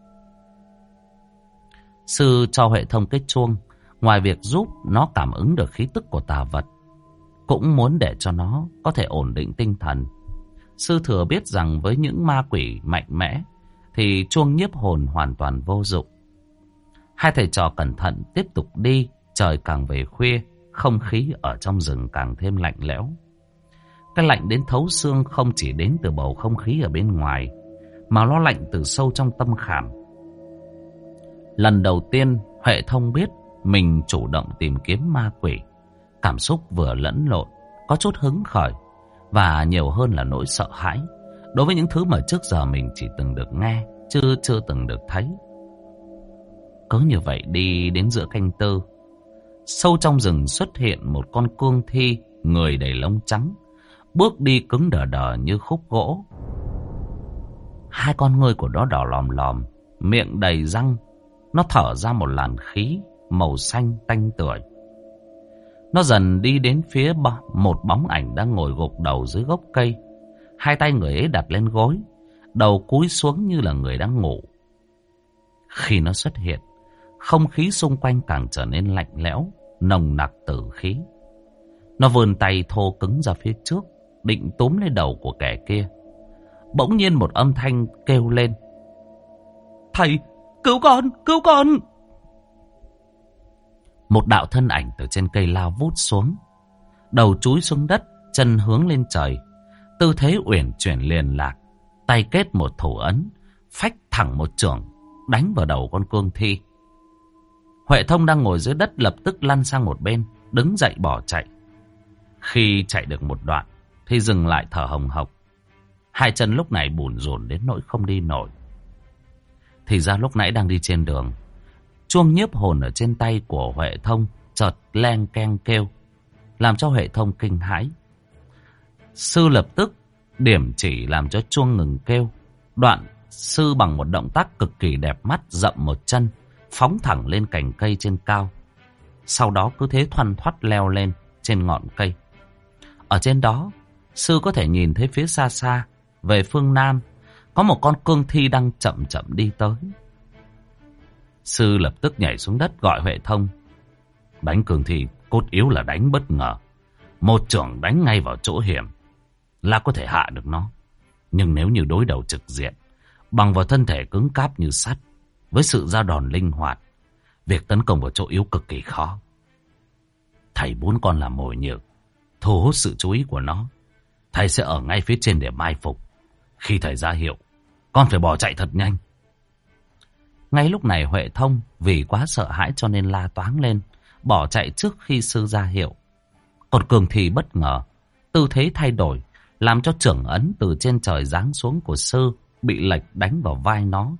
Sư cho Huệ Thông cái chuông, ngoài việc giúp nó cảm ứng được khí tức của tà vật, cũng muốn để cho nó có thể ổn định tinh thần. Sư thừa biết rằng với những ma quỷ mạnh mẽ thì chuông nhiếp hồn hoàn toàn vô dụng. Hai thầy trò cẩn thận tiếp tục đi. Trời càng về khuya, không khí ở trong rừng càng thêm lạnh lẽo. Cái lạnh đến thấu xương không chỉ đến từ bầu không khí ở bên ngoài, mà nó lạnh từ sâu trong tâm khảm. Lần đầu tiên Huệ Thông biết mình chủ động tìm kiếm ma quỷ, cảm xúc vừa lẫn lộn, có chút hứng khởi, và nhiều hơn là nỗi sợ hãi đối với những thứ mà trước giờ mình chỉ từng được nghe, chưa chưa từng được thấy. Cứ như vậy đi đến giữa canh tư, sâu trong rừng xuất hiện một con cương thi, người đầy lông trắng, bước đi cứng đờ đờ như khúc gỗ. Hai con ngươi của nó đỏ lòm lòm, miệng đầy răng, nó thở ra một làn khí màu xanh tanh tưởi. Nó dần đi đến phía một bóng ảnh đang ngồi gục đầu dưới gốc cây. Hai tay người ấy đặt lên gối, đầu cúi xuống như là người đang ngủ. Khi nó xuất hiện, không khí xung quanh càng trở nên lạnh lẽo, nồng nặc tử khí. Nó vươn tay thô cứng ra phía trước, định túm lấy đầu của kẻ kia. Bỗng nhiên một âm thanh kêu lên. Thầy, cứu con, cứu con! Một đạo thân ảnh từ trên cây lao vút xuống, đầu chúi xuống đất, chân hướng lên trời, tư thế uyển chuyển liền lạc, tay kết một thủ ấn, phách thẳng một chưởng đánh vào đầu con cương thi. Huệ Thông đang ngồi dưới đất lập tức lăn sang một bên, đứng dậy bỏ chạy. Khi chạy được một đoạn thì dừng lại thở hồng hộc. Hai chân lúc này bủn rủn đến nỗi không đi nổi. Thì ra lúc nãy đang đi trên đường, chuông nhiếp hồn ở trên tay của Huệ Thông chợt leng keng kêu, làm cho Huệ Thông kinh hãi. Sư lập tức điểm chỉ làm cho chuông ngừng kêu. Đoạn sư bằng một động tác cực kỳ đẹp mắt dậm một chân, phóng thẳng lên cành cây trên cao. Sau đó cứ thế thoăn thoắt leo lên trên ngọn cây. Ở trên đó, sư có thể nhìn thấy phía xa xa, về phương Nam, có một con cương thi đang chậm chậm đi tới. Sư lập tức nhảy xuống đất gọi Huệ Thông. Đánh cương thi cốt yếu là đánh bất ngờ. Một chưởng đánh ngay vào chỗ hiểm là có thể hạ được nó. Nhưng nếu như đối đầu trực diện, bằng vào thân thể cứng cáp như sắt, với sự ra đòn linh hoạt, việc tấn công vào chỗ yếu cực kỳ khó. Thầy muốn con làm mồi nhử, thu hút sự chú ý của nó. Thầy sẽ ở ngay phía trên để mai phục. Khi thầy ra hiệu, con phải bỏ chạy thật nhanh. Ngay lúc này Huệ Thông vì quá sợ hãi cho nên la toáng lên, bỏ chạy trước khi sư ra hiệu. Còn cường thi bất ngờ, tư thế thay đổi, làm cho chưởng ấn từ trên trời giáng xuống của sư bị lệch đánh vào vai nó.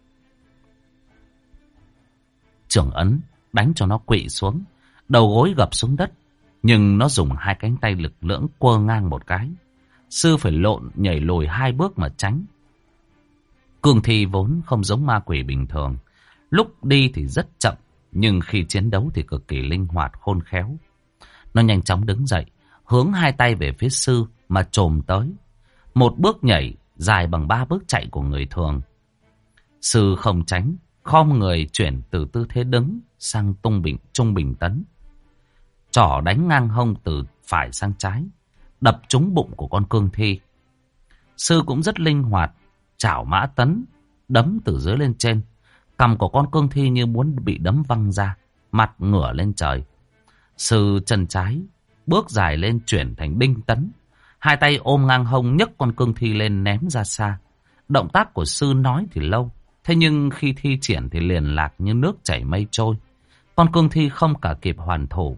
Chưởng ấn đánh cho nó quỵ xuống, đầu gối gập xuống đất, nhưng nó dùng hai cánh tay lực lưỡng quơ ngang một cái. Sư phải lộn nhảy lùi hai bước mà tránh. Cương thi vốn không giống ma quỷ bình thường, lúc đi thì rất chậm, nhưng khi chiến đấu thì cực kỳ linh hoạt khôn khéo. Nó nhanh chóng đứng dậy, hướng hai tay về phía sư mà chồm tới. Một bước nhảy dài bằng ba bước chạy của người thường. Sư không tránh, khom người chuyển từ tư thế đứng sang tung bình, trung bình tấn. Trỏ đánh ngang hông từ phải sang trái, đập trúng bụng của con cương thi. Sư cũng rất linh hoạt, chảo mã tấn, đấm từ dưới lên trên. Cằm của con cương thi như muốn bị đấm văng ra, mặt ngửa lên trời. Sư chân trái bước dài lên chuyển thành đinh tấn, hai tay ôm ngang hông nhấc con cương thi lên ném ra xa. Động tác của sư nói thì lâu, thế nhưng khi thi triển thì liền lạc như nước chảy mây trôi. Con cương thi không cả kịp hoàn thủ.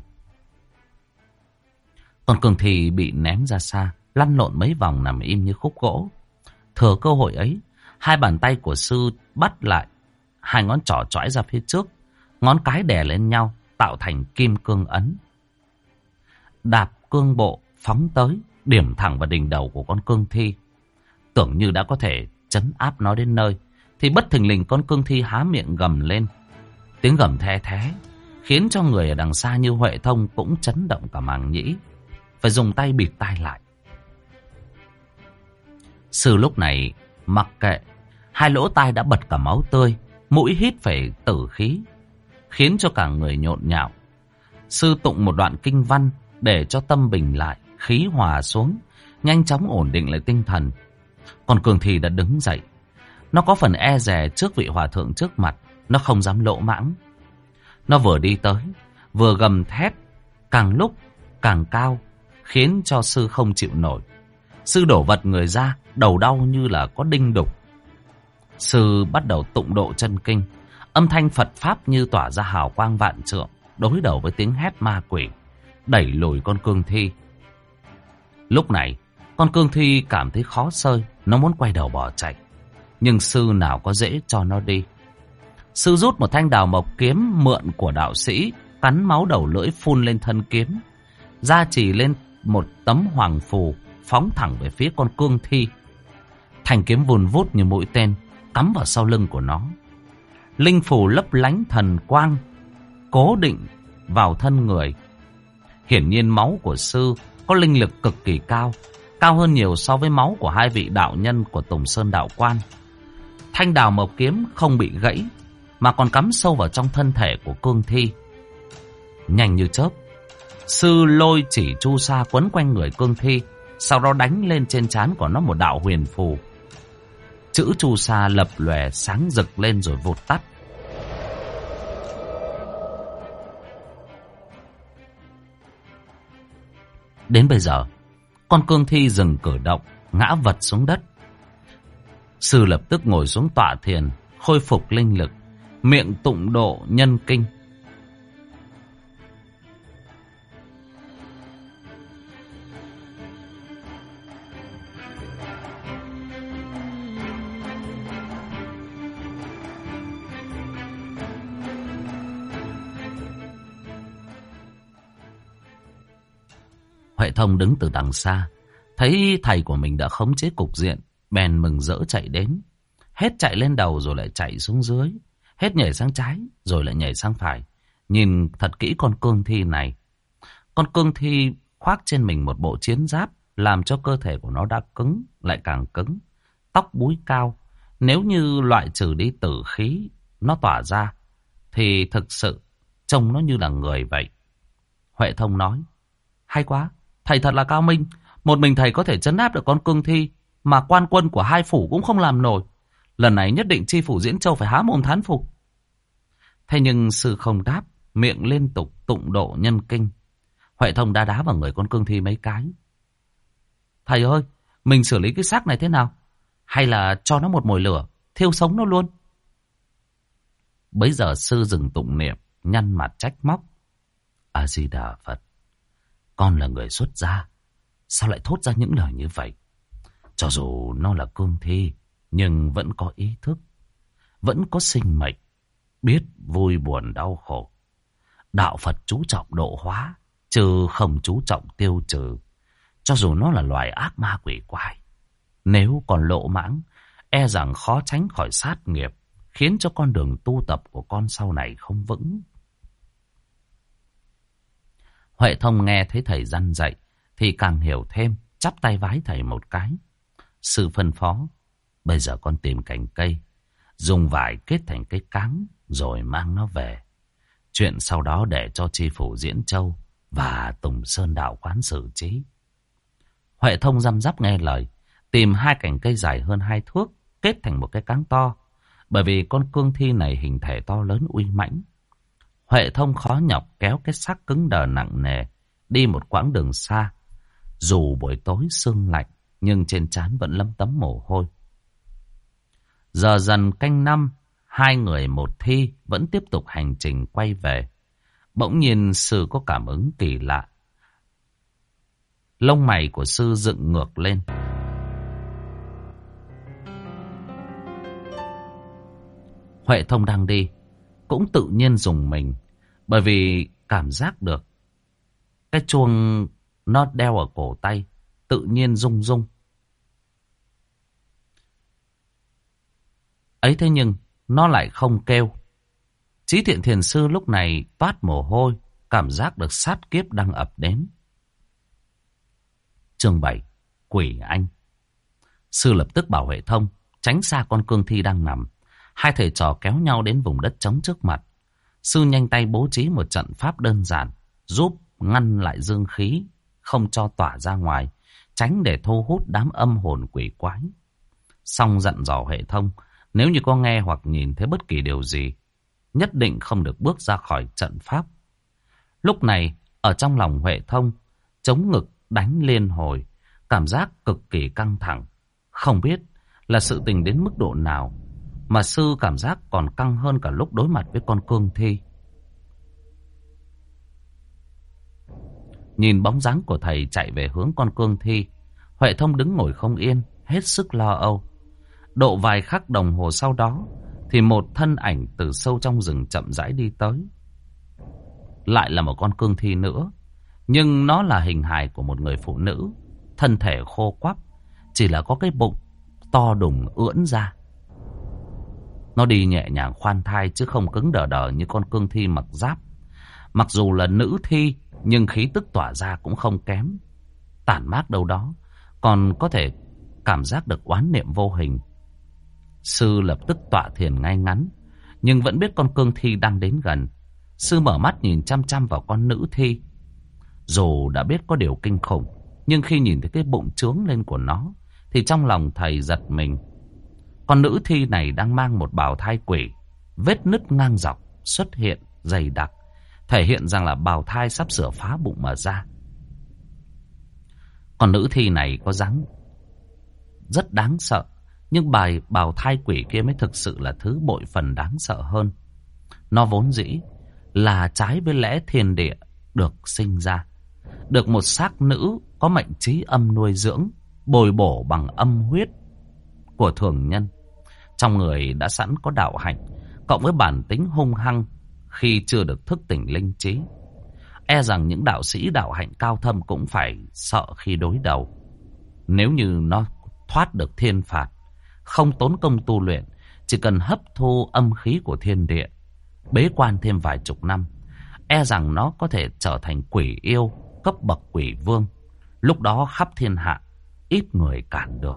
Con cương thi bị ném ra xa, lăn lộn mấy vòng nằm im như khúc gỗ. Thừa cơ hội ấy, hai bàn tay của sư bắt lại, hai ngón trỏ chỏi ra phía trước, ngón cái đè lên nhau tạo thành kim cương ấn. Đạp cương bộ phóng tới, điểm thẳng vào đỉnh đầu của con cương thi. Tưởng như đã có thể trấn áp nó đến nơi, thì bất thình lình con cương thi há miệng gầm lên. Tiếng gầm the thé khiến cho người ở đằng xa như Huệ Thông cũng chấn động cả màng nhĩ, phải dùng tay bịt tai lại. Sư lúc này mặc kệ, hai lỗ tai đã bật cả máu tươi, mũi hít phải tử khí, khiến cho cả người nhộn nhạo. Sư tụng một đoạn kinh văn để cho tâm bình lại, khí hòa xuống, nhanh chóng ổn định lại tinh thần. Còn cương thi đã đứng dậy. Nó có phần e dè trước vị hòa thượng trước mặt, nó không dám lỗ mãng. Nó vừa đi tới, vừa gầm thét, càng lúc càng cao, khiến cho sư không chịu nổi. Sư đổ vật người ra, đầu đau như là có đinh đục. Sư bắt đầu tụng độ chân kinh, âm thanh Phật Pháp như tỏa ra hào quang vạn trượng, đối đầu với tiếng hét ma quỷ, đẩy lùi con cương thi. Lúc này, con cương thi cảm thấy khó sơi, nó muốn quay đầu bỏ chạy. Nhưng sư nào có dễ cho nó đi. Sư rút một thanh đào mộc kiếm mượn của đạo sĩ, cắn máu đầu lưỡi phun lên thân kiếm, gia trì lên một tấm hoàng phù, phóng thẳng về phía con cương thi. Thanh kiếm vùn vút như mũi tên, cắm vào sau lưng của nó. Linh phù lấp lánh thần quang, cố định vào thân người. Hiển nhiên máu của sư có linh lực cực kỳ cao, cao hơn nhiều so với máu của hai vị đạo nhân của Tùng Sơn Đạo Quan. Thanh đào mộc kiếm không bị gãy, mà còn cắm sâu vào trong thân thể của cương thi. Nhanh như chớp, sư lôi chỉ chu sa quấn quanh người cương thi, sau đó đánh lên trên trán của nó một đạo huyền phù. Chữ chu sa lập lòe sáng rực lên rồi vụt tắt. Đến bây giờ, con cương thi dừng cử động, ngã vật xuống đất. Sư lập tức ngồi xuống tọa thiền, khôi phục linh lực, miệng tụng độ nhân kinh. Huệ Thông đứng từ đằng xa, thấy thầy của mình đã khống chế cục diện, bèn mừng rỡ chạy đến. Hết chạy lên đầu rồi lại chạy xuống dưới, hết nhảy sang trái rồi lại nhảy sang phải. Nhìn thật kỹ con cương thi này. Con cương thi khoác trên mình một bộ chiến giáp, làm cho cơ thể của nó đã cứng, lại càng cứng. Tóc búi cao, nếu như loại trừ đi tử khí nó tỏa ra, thì thực sự trông nó như là người vậy. Huệ Thông nói, hay quá, thầy thật là cao minh. Một mình thầy có thể trấn áp được con cương thi mà quan quân của hai phủ cũng không làm nổi. Lần này nhất định chi phủ Diễn Châu phải há mồm thán phục. Thế nhưng sư không đáp, miệng liên tục tụng độ nhân kinh. Huệ Thông đá đá vào người con cương thi mấy cái. Thầy ơi, mình xử lý cái xác này thế nào? Hay là cho nó một mồi lửa, thiêu sống nó luôn? Bấy giờ sư dừng tụng niệm, nhăn mặt trách móc. A Di Đà Phật, con là người xuất gia, sao lại thốt ra những lời như vậy? Cho dù nó là cương thi, nhưng vẫn có ý thức, vẫn có sinh mệnh, biết vui buồn đau khổ. Đạo Phật chú trọng độ hóa, chứ không chú trọng tiêu trừ. Cho dù nó là loài ác ma quỷ quái, nếu còn lỗ mãng, e rằng khó tránh khỏi sát nghiệp, khiến cho con đường tu tập của con sau này không vững. Huệ Thông nghe thấy thầy răn dạy thì càng hiểu thêm, chắp tay vái thầy một cái. Sư phân phó, bây giờ con tìm cành cây, dùng vải kết thành cái cáng rồi mang nó về. Chuyện sau đó để cho chi phủ Diễn Châu và Tùng Sơn đạo quán xử trí. Huệ Thông răm rắp nghe lời, tìm hai cành cây dài hơn hai thước, kết thành một cái cáng to. Bởi vì con cương thi này hình thể to lớn uy mãnh, Huệ Thông khó nhọc kéo cái xác cứng đờ nặng nề đi một quãng đường xa. Dù buổi tối sương lạnh, nhưng trên trán vẫn lấm tấm mồ hôi. Giờ dần canh năm, hai người một thi vẫn tiếp tục hành trình quay về. Bỗng nhiên sư có cảm ứng kỳ lạ. Lông mày của sư dựng ngược lên. Huệ Thông đang đi cũng tự nhiên rùng mình, bởi vì cảm giác được cái chuông nó đeo ở cổ tay tự nhiên rung rung. Ấy thế nhưng nó lại không kêu. Chí Thiện Thiền Sư lúc này toát mồ hôi, cảm giác được sát kiếp đang ập đến. Chương bảy, Quỷ Anh. Sư lập tức bảo Huệ Thông tránh xa con cương thi đang nằm. Hai thầy trò kéo nhau đến vùng đất trống trước mặt. Sư nhanh tay bố trí một trận pháp đơn giản, giúp ngăn lại dương khí, không cho tỏa ra ngoài, tránh để thu hút đám âm hồn quỷ quái. Xong dặn dò Huệ Thông, nếu như có nghe hoặc nhìn thấy bất kỳ điều gì, nhất định không được bước ra khỏi trận pháp. Lúc này, ở trong lòng Huệ Thông, chống ngực đánh liên hồi, cảm giác cực kỳ căng thẳng. Không biết là sự tình đến mức độ nào, mà sư cảm giác còn căng hơn cả lúc đối mặt với con cương thi. Nhìn bóng dáng của thầy chạy về hướng con cương thi, Huệ Thông đứng ngồi không yên, hết sức lo âu. Độ vài khắc đồng hồ sau đó, thì một thân ảnh từ sâu trong rừng chậm rãi đi tới. Lại là một con cương thi nữa, nhưng nó là hình hài của một người phụ nữ, thân thể khô quắp, chỉ là có cái bụng to đùng ưỡn ra. Nó đi nhẹ nhàng khoan thai chứ không cứng đờ đờ như con cương thi mặc giáp. Mặc dù là nữ thi, nhưng khí tức tỏa ra cũng không kém. Tản mát đâu đó, còn có thể cảm giác được oán niệm vô hình. Sư lập tức tọa thiền ngay ngắn, nhưng vẫn biết con cương thi đang đến gần. Sư mở mắt nhìn chăm chăm vào con nữ thi. Dù đã biết có điều kinh khủng, nhưng khi nhìn thấy cái bụng trướng lên của nó, thì trong lòng thầy giật mình. Con nữ thi này đang mang một bào thai quỷ, vết nứt ngang dọc xuất hiện dày đặc, thể hiện rằng là bào thai sắp sửa phá bụng mà ra. Con nữ thi này có dáng rất đáng sợ, nhưng bài bào thai quỷ kia mới thực sự là thứ bội phần đáng sợ hơn. Nó vốn dĩ là trái với lẽ thiên địa được sinh ra, được một xác nữ có mệnh trí âm nuôi dưỡng, bồi bổ bằng âm huyết của thường nhân. Trong người đã sẵn có đạo hạnh, cộng với bản tính hung hăng khi chưa được thức tỉnh linh trí. E rằng những đạo sĩ đạo hạnh cao thâm cũng phải sợ khi đối đầu. Nếu như nó thoát được thiên phạt, không tốn công tu luyện, chỉ cần hấp thu âm khí của thiên địa, bế quan thêm vài chục năm, e rằng nó có thể trở thành quỷ yêu cấp bậc quỷ vương. Lúc đó khắp thiên hạ ít người cản được.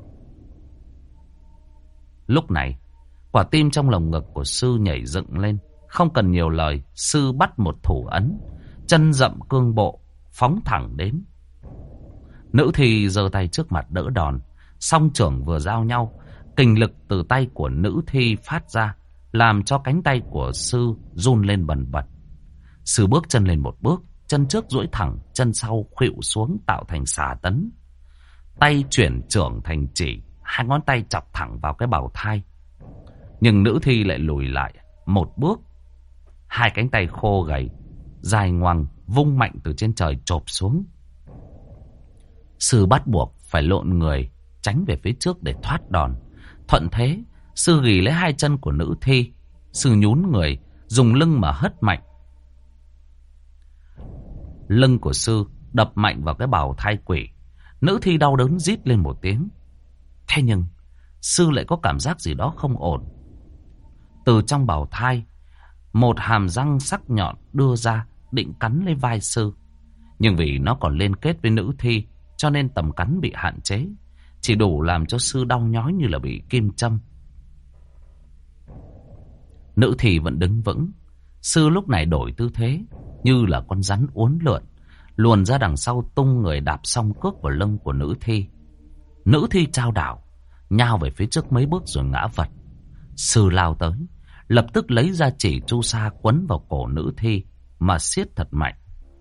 Lúc này, quả tim trong lồng ngực của sư nhảy dựng lên. Không cần nhiều lời, sư bắt một thủ ấn, chân dậm cương bộ, phóng thẳng đến. Nữ thi giơ tay trước mặt đỡ đòn, song trưởng vừa giao nhau, kình lực từ tay của nữ thi phát ra, làm cho cánh tay của sư run lên bần bật. Sư bước chân lên một bước, chân trước duỗi thẳng, chân sau khuỵu xuống tạo thành xà tấn. Tay chuyển trưởng thành chỉ, hai ngón tay chọc thẳng vào cái bào thai. Nhưng nữ thi lại lùi lại một bước, hai cánh tay khô gầy, dài ngoằng vung mạnh từ trên trời chộp xuống. Sư bắt buộc phải lộn người tránh về phía trước để thoát đòn. Thuận thế, sư ghì lấy hai chân của nữ thi. Sư nhún người, dùng lưng mà hất mạnh. Lưng của sư đập mạnh vào cái bào thai quỷ. Nữ thi đau đớn rít lên một tiếng. Thế nhưng sư lại có cảm giác gì đó không ổn. Từ trong bào thai, một hàm răng sắc nhọn đưa ra định cắn lấy vai sư. Nhưng vì nó còn liên kết với nữ thi, cho nên tầm cắn bị hạn chế, chỉ đủ làm cho sư đau nhói như là bị kim châm. Nữ thi vẫn đứng vững. Sư lúc này đổi tư thế, như là con rắn uốn lượn, luồn ra đằng sau, tung người đạp song cước vào lưng của nữ thi. Nữ thi chao đảo, nhào về phía trước mấy bước rồi ngã vật. Sư lao tới, lập tức lấy ra chỉ chu sa quấn vào cổ nữ thi mà siết thật mạnh.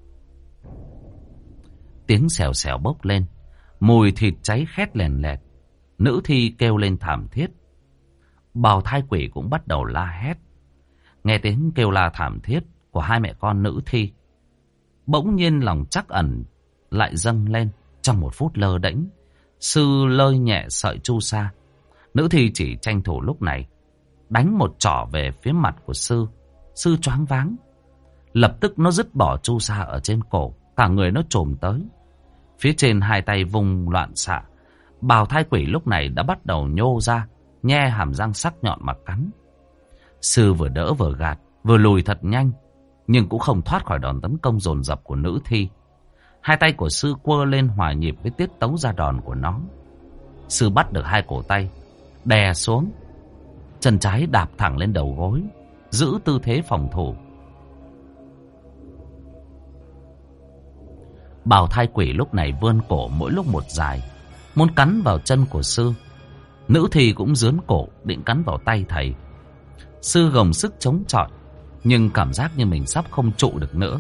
Tiếng xèo xèo bốc lên, mùi thịt cháy khét lèn lẹt. Nữ thi kêu lên thảm thiết. Bào thai quỷ cũng bắt đầu la hét. Nghe tiếng kêu la thảm thiết của hai mẹ con nữ thi, bỗng nhiên lòng trắc ẩn lại dâng lên. Trong một phút lơ đễnh, sư lơi nhẹ sợi chu sa. Nữ thi chỉ tranh thủ lúc này đánh một trỏ về phía mặt của sư. Sư choáng váng, lập tức nó dứt bỏ chu sa ở trên cổ, cả người nó trồm tới. Phía trên hai tay vùng loạn xạ. Bào thai quỷ lúc này đã bắt đầu nhô ra, nhe hàm răng sắc nhọn mà cắn. Sư vừa đỡ vừa gạt, vừa lùi thật nhanh, nhưng cũng không thoát khỏi đòn tấn công dồn dập của nữ thi. Hai tay của sư quơ lên hòa nhịp với tiết tấu ra đòn của nó. Sư bắt được hai cổ tay, đè xuống, chân trái đạp thẳng lên đầu gối, giữ tư thế phòng thủ. Bào thai quỷ lúc này vươn cổ mỗi lúc một dài, muốn cắn vào chân của sư. Nữ thi cũng dướn cổ định cắn vào tay thầy. Sư gồng sức chống chọi, nhưng cảm giác như mình sắp không trụ được nữa.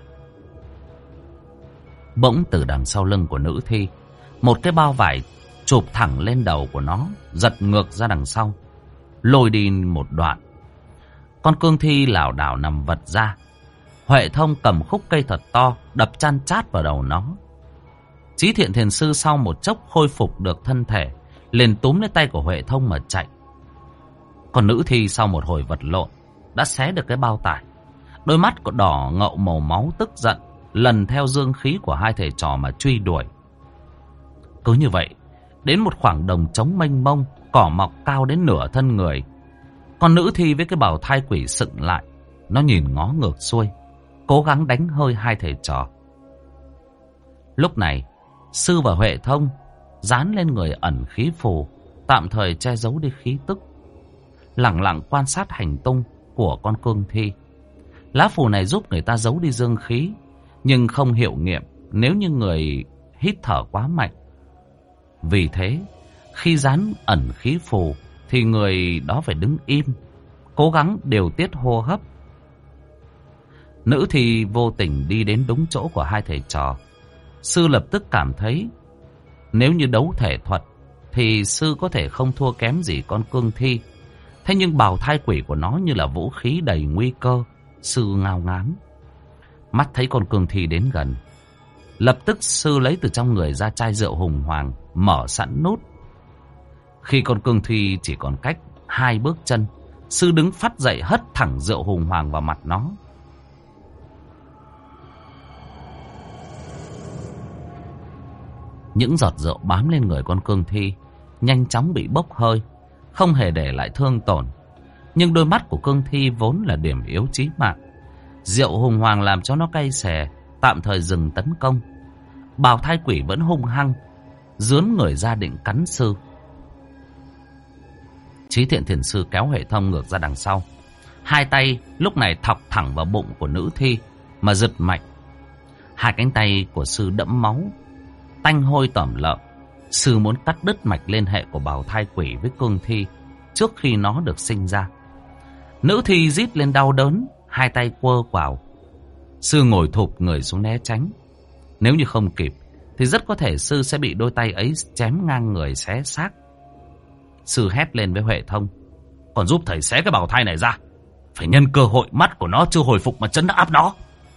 Bỗng từ đằng sau lưng của nữ thi, một cái bao vải chụp thẳng lên đầu của nó, giật ngược ra đằng sau, lôi đi một đoạn. Con cương thi lảo đảo nằm vật ra. Huệ Thông cầm khúc cây thật to đập chan chát vào đầu nó. Chí Thiện Thiền Sư sau một chốc khôi phục được thân thể, liền túm lấy tay của Huệ Thông mà chạy. Còn nữ thi sau một hồi vật lộn đã xé được cái bao tải. Đôi mắt có đỏ ngậu màu máu tức giận, lần theo dương khí của hai thầy trò mà truy đuổi. Cứ như vậy, đến một khoảng đồng trống mênh mông, cỏ mọc cao đến nửa thân người. Con nữ thi với cái bào thai quỷ sững lại, nó nhìn ngó ngược xuôi, cố gắng đánh hơi hai thầy trò. Lúc này, sư và Huệ Thông dán lên người ẩn khí phù, tạm thời che giấu đi khí tức, lẳng lặng quan sát hành tung của con cương thi. Lá phù này giúp người ta giấu đi dương khí, nhưng không hiệu nghiệm nếu như người hít thở quá mạnh. Vì thế, khi dán ẩn khí phù thì người đó phải đứng im, cố gắng điều tiết hô hấp. Nữ thì vô tình đi đến đúng chỗ của hai thầy trò. Sư lập tức cảm thấy nếu như đấu thể thuật thì sư có thể không thua kém gì con cương thi. Thế nhưng bào thai quỷ của nó như là vũ khí đầy nguy cơ. Sư ngao ngán. Mắt thấy con cương thi đến gần, lập tức sư lấy từ trong người ra chai rượu hùng hoàng, mở sẵn nút. Khi con cương thi chỉ còn cách hai bước chân, sư đứng phắt dậy hất thẳng rượu hùng hoàng vào mặt nó. Những giọt rượu bám lên người con cương thi nhanh chóng bị bốc hơi, không hề để lại thương tổn. Nhưng đôi mắt của cương thi vốn là điểm yếu chí mạng. Rượu hùng hoàng làm cho nó cay xè, tạm thời dừng tấn công. Bào thai quỷ vẫn hung hăng, dướn người ra định cắn sư. Chí Thiện Thiền Sư kéo Huệ Thông ngược ra đằng sau. Hai tay lúc này thọc thẳng vào bụng của nữ thi mà giật mạnh. Hai cánh tay của sư đẫm máu, tanh hôi tẩm lợm. Sư muốn cắt đứt mạch liên hệ của bào thai quỷ với cương thi trước khi nó được sinh ra. Nữ thi rít lên đau đớn, hai tay quơ quào. Sư ngồi thụp người xuống né tránh. Nếu như không kịp thì rất có thể sư sẽ bị đôi tay ấy chém ngang người xé xác. Sư hét lên với Huệ Thông: "Còn giúp thầy xé cái bào thai này ra. Phải nhân cơ hội mắt của nó chưa hồi phục mà trấn áp nó."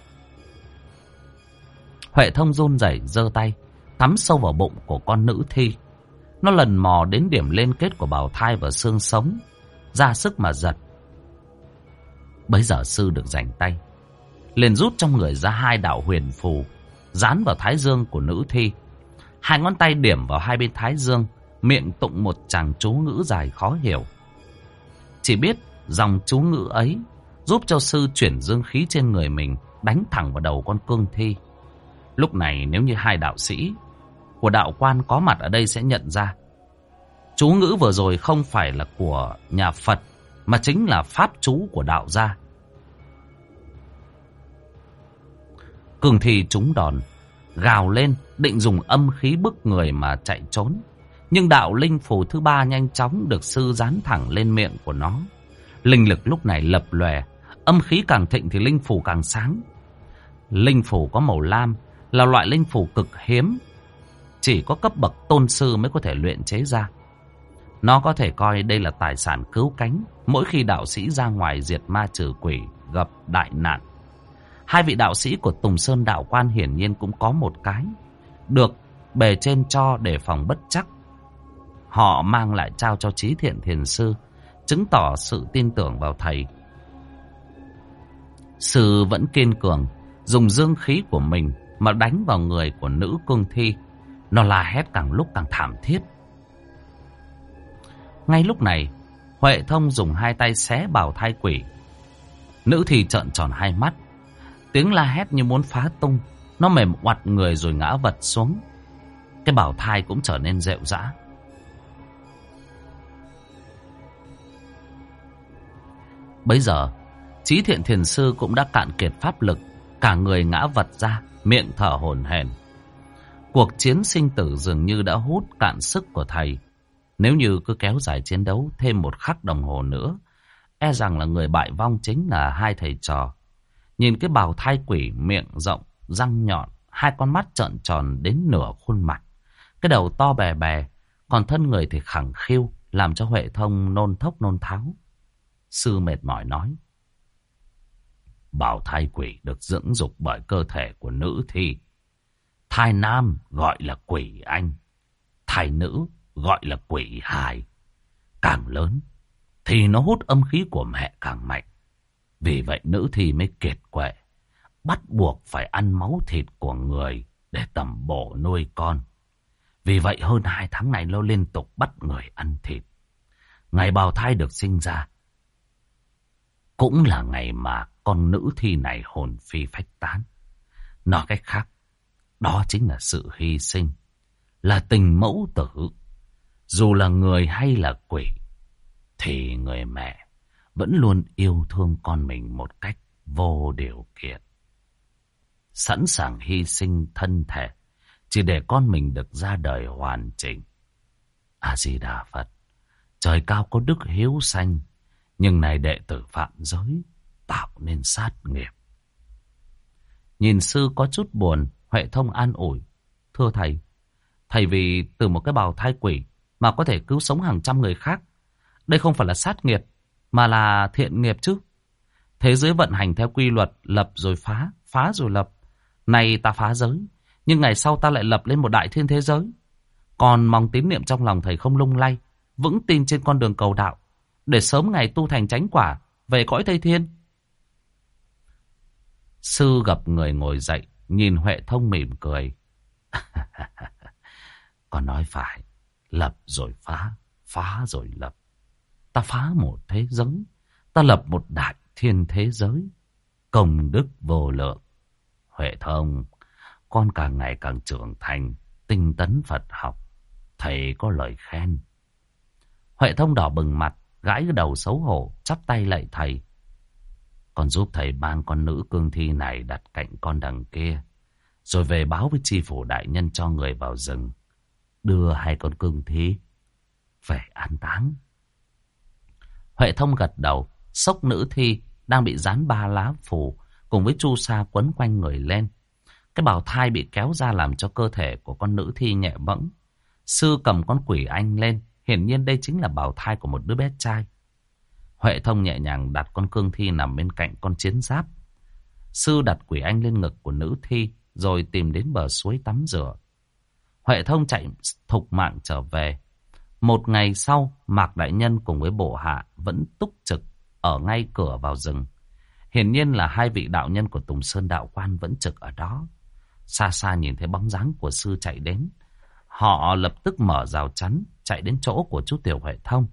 Huệ Thông run rẩy giơ tay cắm sâu vào bụng của con nữ thi. Nó lần mò đến điểm liên kết của bào thai và xương sống, ra sức mà giật. Bấy giờ sư được rảnh tay, liền rút trong người ra hai đạo huyền phù, dán vào thái dương của nữ thi. Hai ngón tay điểm vào hai bên thái dương, miệng tụng một tràng chú ngữ dài khó hiểu. Chỉ biết dòng chú ngữ ấy giúp cho sư chuyển dương khí trên người mình đánh thẳng vào đầu con cương thi. Lúc này nếu như hai đạo sĩ của đạo quan có mặt ở đây sẽ nhận ra, chú ngữ vừa rồi không phải là của nhà Phật, mà chính là pháp chú của đạo gia. Cương thi trúng đòn, gào lên định dùng âm khí bức người mà chạy trốn. Nhưng đạo linh phù thứ ba nhanh chóng được sư dán thẳng lên miệng của nó. Linh lực lúc này lập lòe, âm khí càng thịnh thì linh phù càng sáng. Linh phù có màu lam, là loại linh phù cực hiếm, chỉ có cấp bậc tôn sư mới có thể luyện chế ra. Nó có thể coi đây là tài sản cứu cánh mỗi khi đạo sĩ ra ngoài diệt ma trừ quỷ gặp đại nạn. Hai vị đạo sĩ của Tùng Sơn đạo quan hiển nhiên cũng có một cái, được bề trên cho để phòng bất trắc. Họ mang lại trao cho Chí Thiện Thiền Sư, chứng tỏ sự tin tưởng vào thầy. Sư vẫn kiên cường, dùng dương khí của mình mà đánh vào người của nữ cương thi. Nó la hét càng lúc càng thảm thiết. Ngay lúc này, Huệ Thông dùng hai tay xé bào thai quỷ. Nữ thi trợn tròn hai mắt, tiếng la hét như muốn phá tung. Nó mềm oặt người rồi ngã vật xuống. Cái bào thai cũng trở nên rệu rã. Bấy giờ, Chí Thiện Thiền Sư cũng đã cạn kiệt pháp lực, cả người ngã vật ra, miệng thở hổn hển. Cuộc chiến sinh tử dường như đã hút cạn sức của thầy. Nếu như cứ kéo dài chiến đấu thêm một khắc đồng hồ nữa, e rằng là người bại vong chính là hai thầy trò. Nhìn cái bào thai quỷ miệng rộng, răng nhọn, hai con mắt trợn tròn đến nửa khuôn mặt. Cái đầu to bè bè, còn thân người thì khẳng khiu, làm cho Huệ Thông nôn thốc nôn tháo. Sư mệt mỏi nói: "Bào thai quỷ được dưỡng dục bởi cơ thể của nữ thi. Thai nam gọi là quỷ anh, thai nữ gọi là quỷ hài. Càng lớn thì nó hút âm khí của mẹ càng mạnh. Vì vậy nữ thi mới kiệt quệ, bắt buộc phải ăn máu thịt của người để tẩm bổ nuôi con. Vì vậy hơn hai tháng này nó liên tục bắt người ăn thịt. Ngày bào thai được sinh ra cũng là ngày mà con nữ thi này hồn phi phách tán. Nói cách khác, đó chính là sự hy sinh, là tình mẫu tử. Dù là người hay là quỷ, thì người mẹ vẫn luôn yêu thương con mình một cách vô điều kiện, sẵn sàng hy sinh thân thể chỉ để con mình được ra đời hoàn chỉnh. A-di-đà Phật, trời cao có đức hiếu sanh, nhưng này đệ tử phạm giới, tạo nên sát nghiệp." Nhìn sư có chút buồn, Huệ Thông an ủi: "Thưa thầy, thầy vì từ một cái bào thai quỷ mà có thể cứu sống hàng trăm người khác. Đây không phải là sát nghiệp, mà là thiện nghiệp chứ. Thế giới vận hành theo quy luật, lập rồi phá, phá rồi lập. Này ta phá giới, nhưng ngày sau ta lại lập lên một đại thiên thế giới. Còn mong tín niệm trong lòng thầy không lung lay, vững tin trên con đường cầu đạo, để sớm ngày tu thành chánh quả, về cõi Tây Thiên." Sư gập người ngồi dậy, nhìn Huệ Thông mỉm cười. Còn nói phải, lập rồi phá, phá rồi lập. Ta phá một thế giới, ta lập một đại thiên thế giới. Công đức vô lượng. Huệ Thông, con càng ngày càng trưởng thành, tinh tấn Phật học. Thầy có lời khen. Huệ Thông đỏ bừng mặt, gãi cái đầu xấu hổ, chắp tay lạy thầy. Con giúp thầy mang con nữ cương thi này đặt cạnh con đằng kia, rồi về báo với tri phủ đại nhân cho người vào rừng, đưa hai con cương thi về an táng. Huệ Thông gật đầu, xốc nữ thi đang bị dán ba lá phù cùng với chu sa quấn quanh người lên. Cái bào thai bị kéo ra làm cho cơ thể của con nữ thi nhẹ bẫng. Sư cầm con quỷ anh lên, hiển nhiên đây chính là bào thai của một đứa bé trai. Huệ Thông nhẹ nhàng đặt con cương thi nằm bên cạnh con chiến giáp. Sư đặt quỷ anh lên ngực của nữ thi, rồi tìm đến bờ suối tắm rửa. Huệ Thông chạy thục mạng trở về. Một ngày sau, Mạc Đại Nhân cùng với bộ hạ vẫn túc trực ở ngay cửa vào rừng. Hiển nhiên là hai vị đạo nhân của Tùng Sơn Đạo Quan vẫn trực ở đó. Xa xa nhìn thấy bóng dáng của sư chạy đến, họ lập tức mở rào chắn, chạy đến chỗ của chú Tiểu Huệ Thông.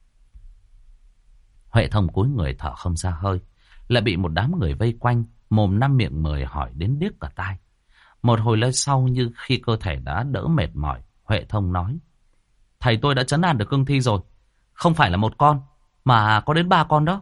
Huệ Thông cúi người thở không ra hơi, lại bị một đám người vây quanh, mồm năm miệng mười hỏi đến điếc cả tai. Một hồi lâu sau, như khi cơ thể đã đỡ mệt mỏi, Huệ Thông nói: thầy tôi đã trấn an được cương thi rồi, không phải là một con, mà có đến ba con đó.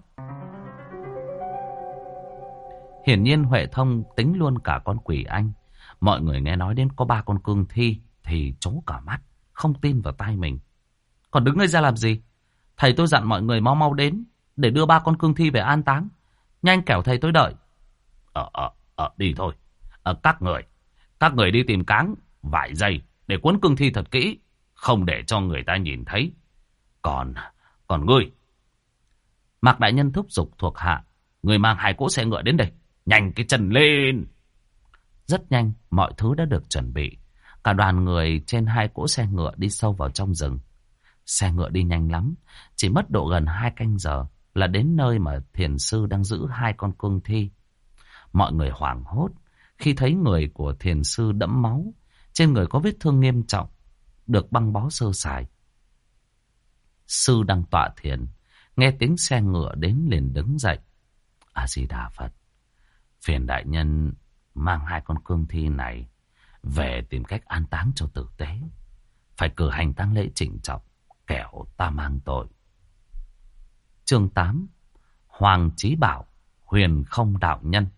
Hiển nhiên Huệ Thông tính luôn cả con quỷ anh. Mọi người nghe nói đến có ba con cương thi thì trố cả mắt, không tin vào tai mình. Còn đứng ngây ra làm gì? Thầy tôi dặn mọi người mau mau đến để đưa ba con cương thi về an táng. Nhanh kẻo thầy tôi đợi. Ờ, ờ, ờ, đi thôi. Ờ, các người, các người đi tìm cáng, vải dây để cuốn cương thi thật kỹ, không để cho người ta nhìn thấy. Còn, còn ngươi. Mạc Đại Nhân thúc giục thuộc hạ: người mang hai cỗ xe ngựa đến đây, nhanh cái chân lên. Rất nhanh, mọi thứ đã được chuẩn bị. Cả đoàn người trên hai cỗ xe ngựa đi sâu vào trong rừng. Xe ngựa đi nhanh lắm, chỉ mất độ gần hai canh giờ là đến nơi mà thiền sư đang giữ hai con cương thi. Mọi người hoảng hốt khi thấy người của thiền sư đẫm máu, trên người có vết thương nghiêm trọng, được băng bó sơ sài. Sư đang tọa thiền, nghe tiếng xe ngựa đến liền đứng dậy. A Di Đà Phật, phiền đại nhân mang hai con cương thi này về tìm cách an táng cho tử tế. Phải cử hành tang lễ trịnh trọng, kẻo ta mang tội. Chương tám. Hoàng Chí Bảo, Huyền Không Đạo Nhân.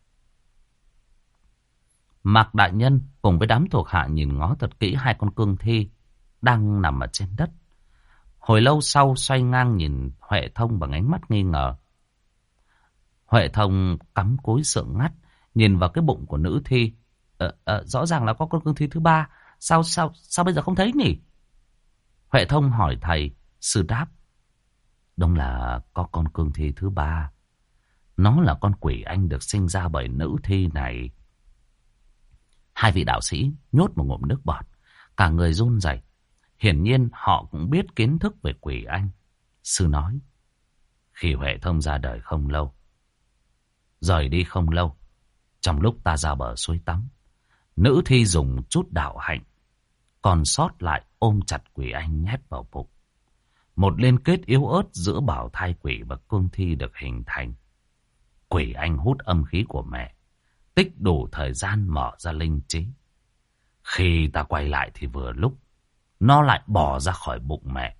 Mạc Đại Nhân cùng với đám thuộc hạ nhìn ngó thật kỹ hai con cương thi đang nằm ở trên đất. Hồi lâu sau xoay ngang nhìn Huệ Thông bằng ánh mắt nghi ngờ. Huệ Thông cắm cúi sượng ngắt nhìn vào cái bụng của nữ thi. Ờ, ờ, rõ ràng là có con cương thi thứ ba, sao sao sao bây giờ không thấy nhỉ? Huệ Thông hỏi thầy. Sư đáp: đúng là có con cương thi thứ ba. Nó là con quỷ anh được sinh ra bởi nữ thi này. Hai vị đạo sĩ nhốt một ngụm nước bọt, cả người run rẩy. Hiển nhiên họ cũng biết kiến thức về quỷ anh. Sư nói: khi Huệ Thông ra đời không lâu, rời đi không lâu, trong lúc ta ra bờ suối tắm, nữ thi dùng chút đạo hạnh còn sót lại ôm chặt quỷ anh nhét vào bụng. Một liên kết yếu ớt giữa bảo thai quỷ và cương thi được hình thành. Quỷ anh hút âm khí của mẹ, tích đủ thời gian mở ra linh trí. Khi ta quay lại thì vừa lúc nó lại bỏ ra khỏi bụng mẹ.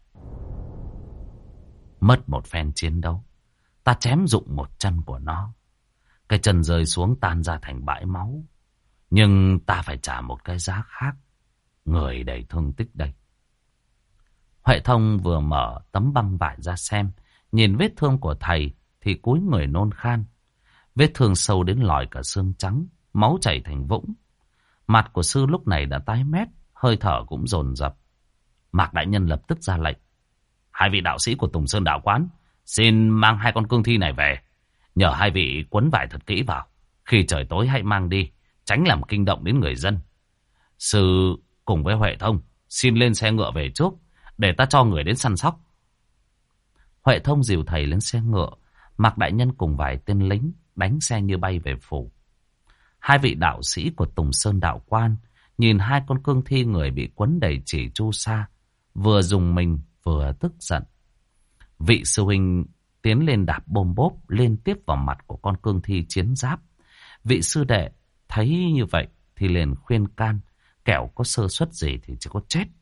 Mất một phen chiến đấu, ta chém rụng một chân của nó. Cái chân rơi xuống tan ra thành bãi máu. Nhưng ta phải trả một cái giá khác. Người đầy thương tích đây. Huệ Thông vừa mở tấm băng vải ra xem, nhìn vết thương của thầy thì cúi người nôn khan. Vết thương sâu đến lòi cả xương trắng, máu chảy thành vũng. Mặt của sư lúc này đã tái mét, hơi thở cũng dồn dập. Mạc Đại Nhân lập tức ra lệnh: hai vị đạo sĩ của Tùng Sơn Đạo Quán, xin mang hai con cương thi này về. Nhờ hai vị quấn vải thật kỹ vào. Khi trời tối hãy mang đi, tránh làm kinh động đến người dân. Sư cùng với Huệ Thông xin lên xe ngựa về trước, để ta cho người đến săn sóc. Huệ Thông dìu thầy lên xe ngựa. Mạc Đại Nhân cùng vài tên lính đánh xe như bay về phủ. Hai vị đạo sĩ của Tùng Sơn Đạo Quan nhìn hai con cương thi người bị quấn đầy chỉ chu sa, vừa dùng mình vừa tức giận. Vị sư huynh tiến lên đạp bôm bốp liên tiếp vào mặt của con cương thi chiến giáp. Vị sư đệ thấy như vậy thì liền khuyên can, kẻo có sơ suất gì thì chỉ có chết.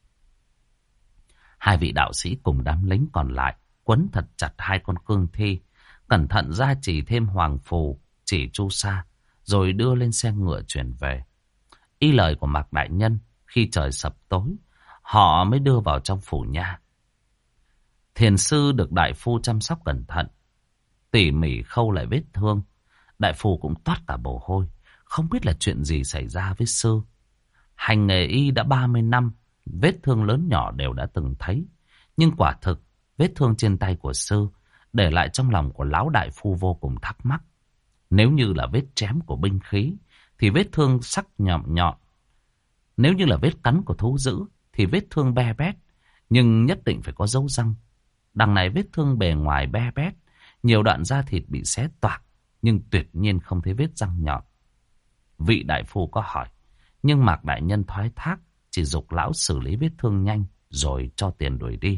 Hai vị đạo sĩ cùng đám lính còn lại quấn thật chặt hai con cương thi, cẩn thận ra chỉ thêm hoàng phù, chỉ chu sa, rồi đưa lên xe ngựa chuyển về. Y lời của Mạc đại nhân, khi trời sập tối, họ mới đưa vào trong phủ nha. Thiền sư được đại phu chăm sóc cẩn thận, tỉ mỉ khâu lại vết thương. Đại phu cũng toát cả mồ hôi, không biết là chuyện gì xảy ra với sư. Hành nghề y đã ba mươi năm, vết thương lớn nhỏ đều đã từng thấy. Nhưng quả thực, vết thương trên tay của sư để lại trong lòng của lão đại phu vô cùng thắc mắc. Nếu như là vết chém của binh khí, thì vết thương sắc nhọn nhọn. Nếu như là vết cắn của thú dữ, thì vết thương be bét, nhưng nhất định phải có dấu răng. Đằng này vết thương bề ngoài be bét, nhiều đoạn da thịt bị xé toạc, nhưng tuyệt nhiên không thấy vết răng nhọn. Vị đại phu có hỏi, nhưng Mạc đại nhân thoái thác, chỉ giục lão xử lý vết thương nhanh, rồi cho tiền đuổi đi.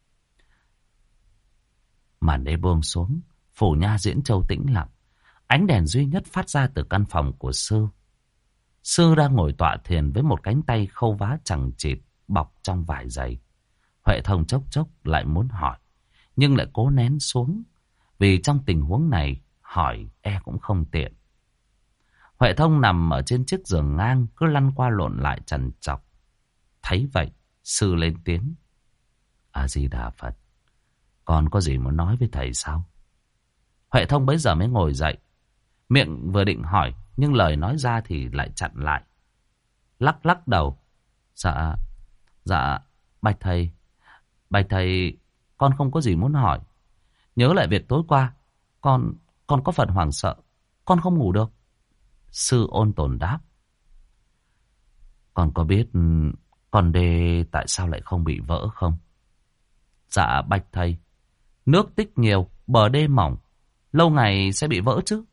Màn đêm buông xuống, phủ nha Diễn Châu tĩnh lặng. Ánh đèn duy nhất phát ra từ căn phòng của sư. Sư đang ngồi tọa thiền với một cánh tay khâu vá chằng chịt bọc trong vải dày. Huệ Thông chốc chốc lại muốn hỏi, nhưng lại cố nén xuống, vì trong tình huống này hỏi e cũng không tiện. Huệ Thông nằm ở trên chiếc giường ngang, cứ lăn qua lộn lại trằn trọc. Thấy vậy, sư lên tiếng: A Di Đà Phật, con có gì muốn nói với thầy sao? Huệ Thông bấy giờ mới ngồi dậy, miệng vừa định hỏi, nhưng lời nói ra thì lại chặn lại. Lắc lắc đầu: Dạ, dạ, bạch thầy, bạch thầy, con không có gì muốn hỏi. Nhớ lại việc tối qua, con, con có phần hoảng sợ, con không ngủ được. Sư ôn tồn đáp: Con có biết con đê tại sao lại không bị vỡ không? Dạ bạch thầy, nước tích nhiều, bờ đê mỏng, lâu ngày sẽ bị vỡ chứ.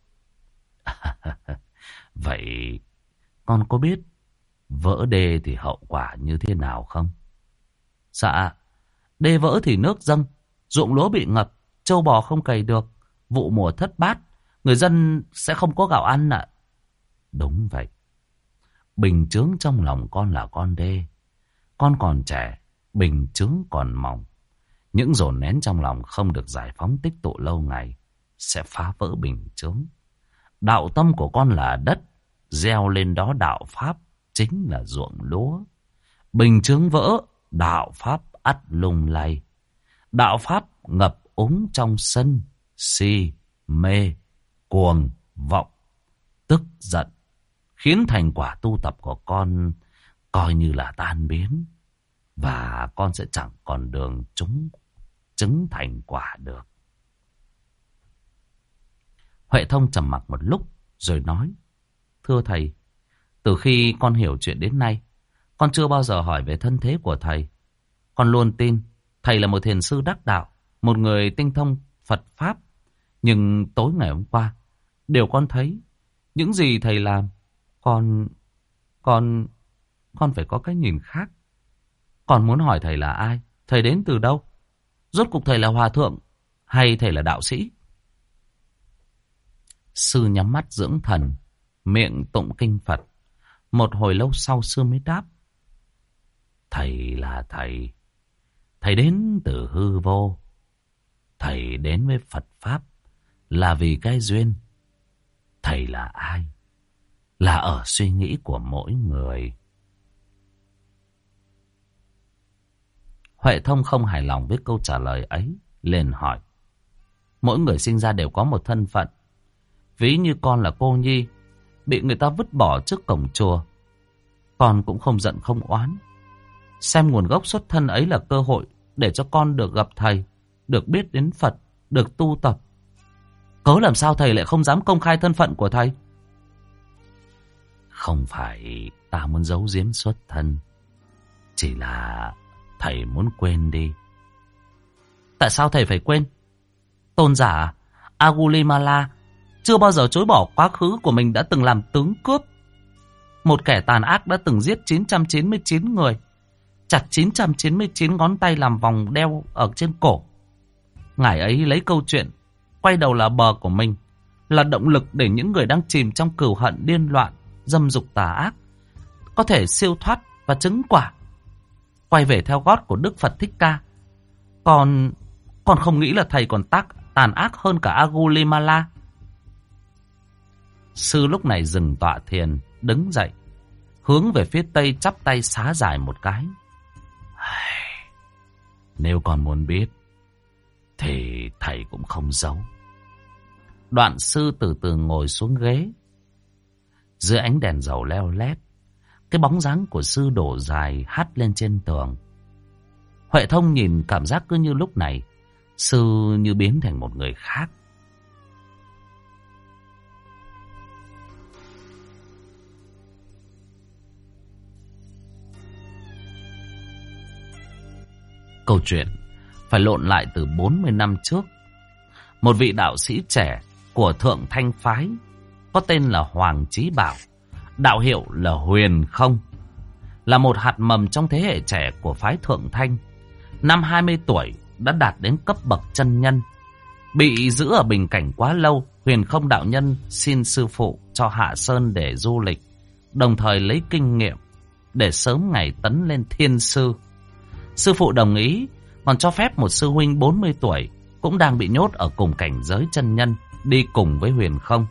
Vậy con có biết vỡ đê thì hậu quả như thế nào không? Dạ, đê vỡ thì nước dâng, ruộng lúa bị ngập, trâu bò không cày được, vụ mùa thất bát, người dân sẽ không có gạo ăn ạ. Đúng vậy. Bình chướng trong lòng con là con đê. Con còn trẻ, bình chướng còn mỏng. Những dồn nén trong lòng không được giải phóng tích tụ lâu ngày sẽ phá vỡ bình chướng. Đạo tâm của con là đất, gieo lên đó đạo pháp chính là ruộng lúa. Bình chướng vỡ, đạo pháp ắt lung lay. Đạo pháp ngập úng trong sân, si, mê, cuồng, vọng, tức giận, khiến thành quả tu tập của con coi như là tan biến. Và con sẽ chẳng còn đường chúng chứng thành quả được. Huệ Thông trầm mặc một lúc rồi nói: Thưa thầy, từ khi con hiểu chuyện đến nay, con chưa bao giờ hỏi về thân thế của thầy. Con luôn tin thầy là một thiền sư đắc đạo, một người tinh thông Phật Pháp. Nhưng tối ngày hôm qua, điều con thấy, những gì thầy làm, con, con, con phải có cái nhìn khác. Con muốn hỏi thầy là ai, thầy đến từ đâu, rốt cuộc thầy là hòa thượng hay thầy là đạo sĩ? Sư nhắm mắt dưỡng thần, miệng tụng kinh Phật. Một hồi lâu sau sư mới đáp: Thầy là thầy. Thầy đến từ hư vô. Thầy đến với Phật Pháp là vì cái duyên. Thầy là ai? Là ở suy nghĩ của mỗi người. Huệ Thông không hài lòng với câu trả lời ấy, liền hỏi: Mỗi người sinh ra đều có một thân phận. Ví như con là cô nhi, bị người ta vứt bỏ trước cổng chùa, con cũng không giận không oán. Xem nguồn gốc xuất thân ấy là cơ hội để cho con được gặp thầy, được biết đến Phật, được tu tập. Cớ làm sao thầy lại không dám công khai thân phận của thầy? Không phải ta muốn giấu giếm xuất thân, chỉ là thầy muốn quên đi. Tại sao thầy phải quên? Tôn giả Angulimala chưa bao giờ chối bỏ quá khứ của mình đã từng làm tướng cướp. một kẻ tàn ác đã từng giết chín trăm chín mươi chín người, chặt chín trăm chín mươi chín ngón tay làm vòng đeo ở trên cổ. Ngài ấy lấy câu chuyện quay đầu là bờ của mình là động lực để những người đang chìm trong cừu hận điên loạn, dâm dục tà ác có thể siêu thoát và chứng quả, quay về theo gót của Đức Phật Thích Ca. Còn còn không nghĩ là thầy còn tác tàn ác hơn cả Agulimala. Sư lúc này dừng tọa thiền, đứng dậy, hướng về phía tây chắp tay xá dài một cái. Nếu còn muốn biết thì thầy cũng không giấu. Đoạn sư từ từ ngồi xuống ghế. Dưới ánh đèn dầu leo lét, cái bóng dáng của sư đổ dài hắt lên trên tường. Huệ Thông nhìn cảm giác cứ như lúc này sư như biến thành một người khác. Câu chuyện phải lộn lại từ bốn mươi năm trước. Một vị đạo sĩ trẻ của Thượng Thanh Phái có tên là Hoàng Chí Bảo, đạo hiệu là Huyền Không, là một hạt mầm trong thế hệ trẻ của phái Thượng Thanh. Năm hai mươi tuổi đã đạt đến cấp bậc chân nhân. Bị giữ ở bình cảnh quá lâu, Huyền Không đạo nhân xin sư phụ cho hạ sơn để du lịch, đồng thời lấy kinh nghiệm để sớm ngày tấn lên thiên sư. Sư phụ đồng ý, còn cho phép một sư huynh bốn mươi tuổi cũng đang bị nhốt ở cùng cảnh giới chân nhân đi cùng với Huyền Không.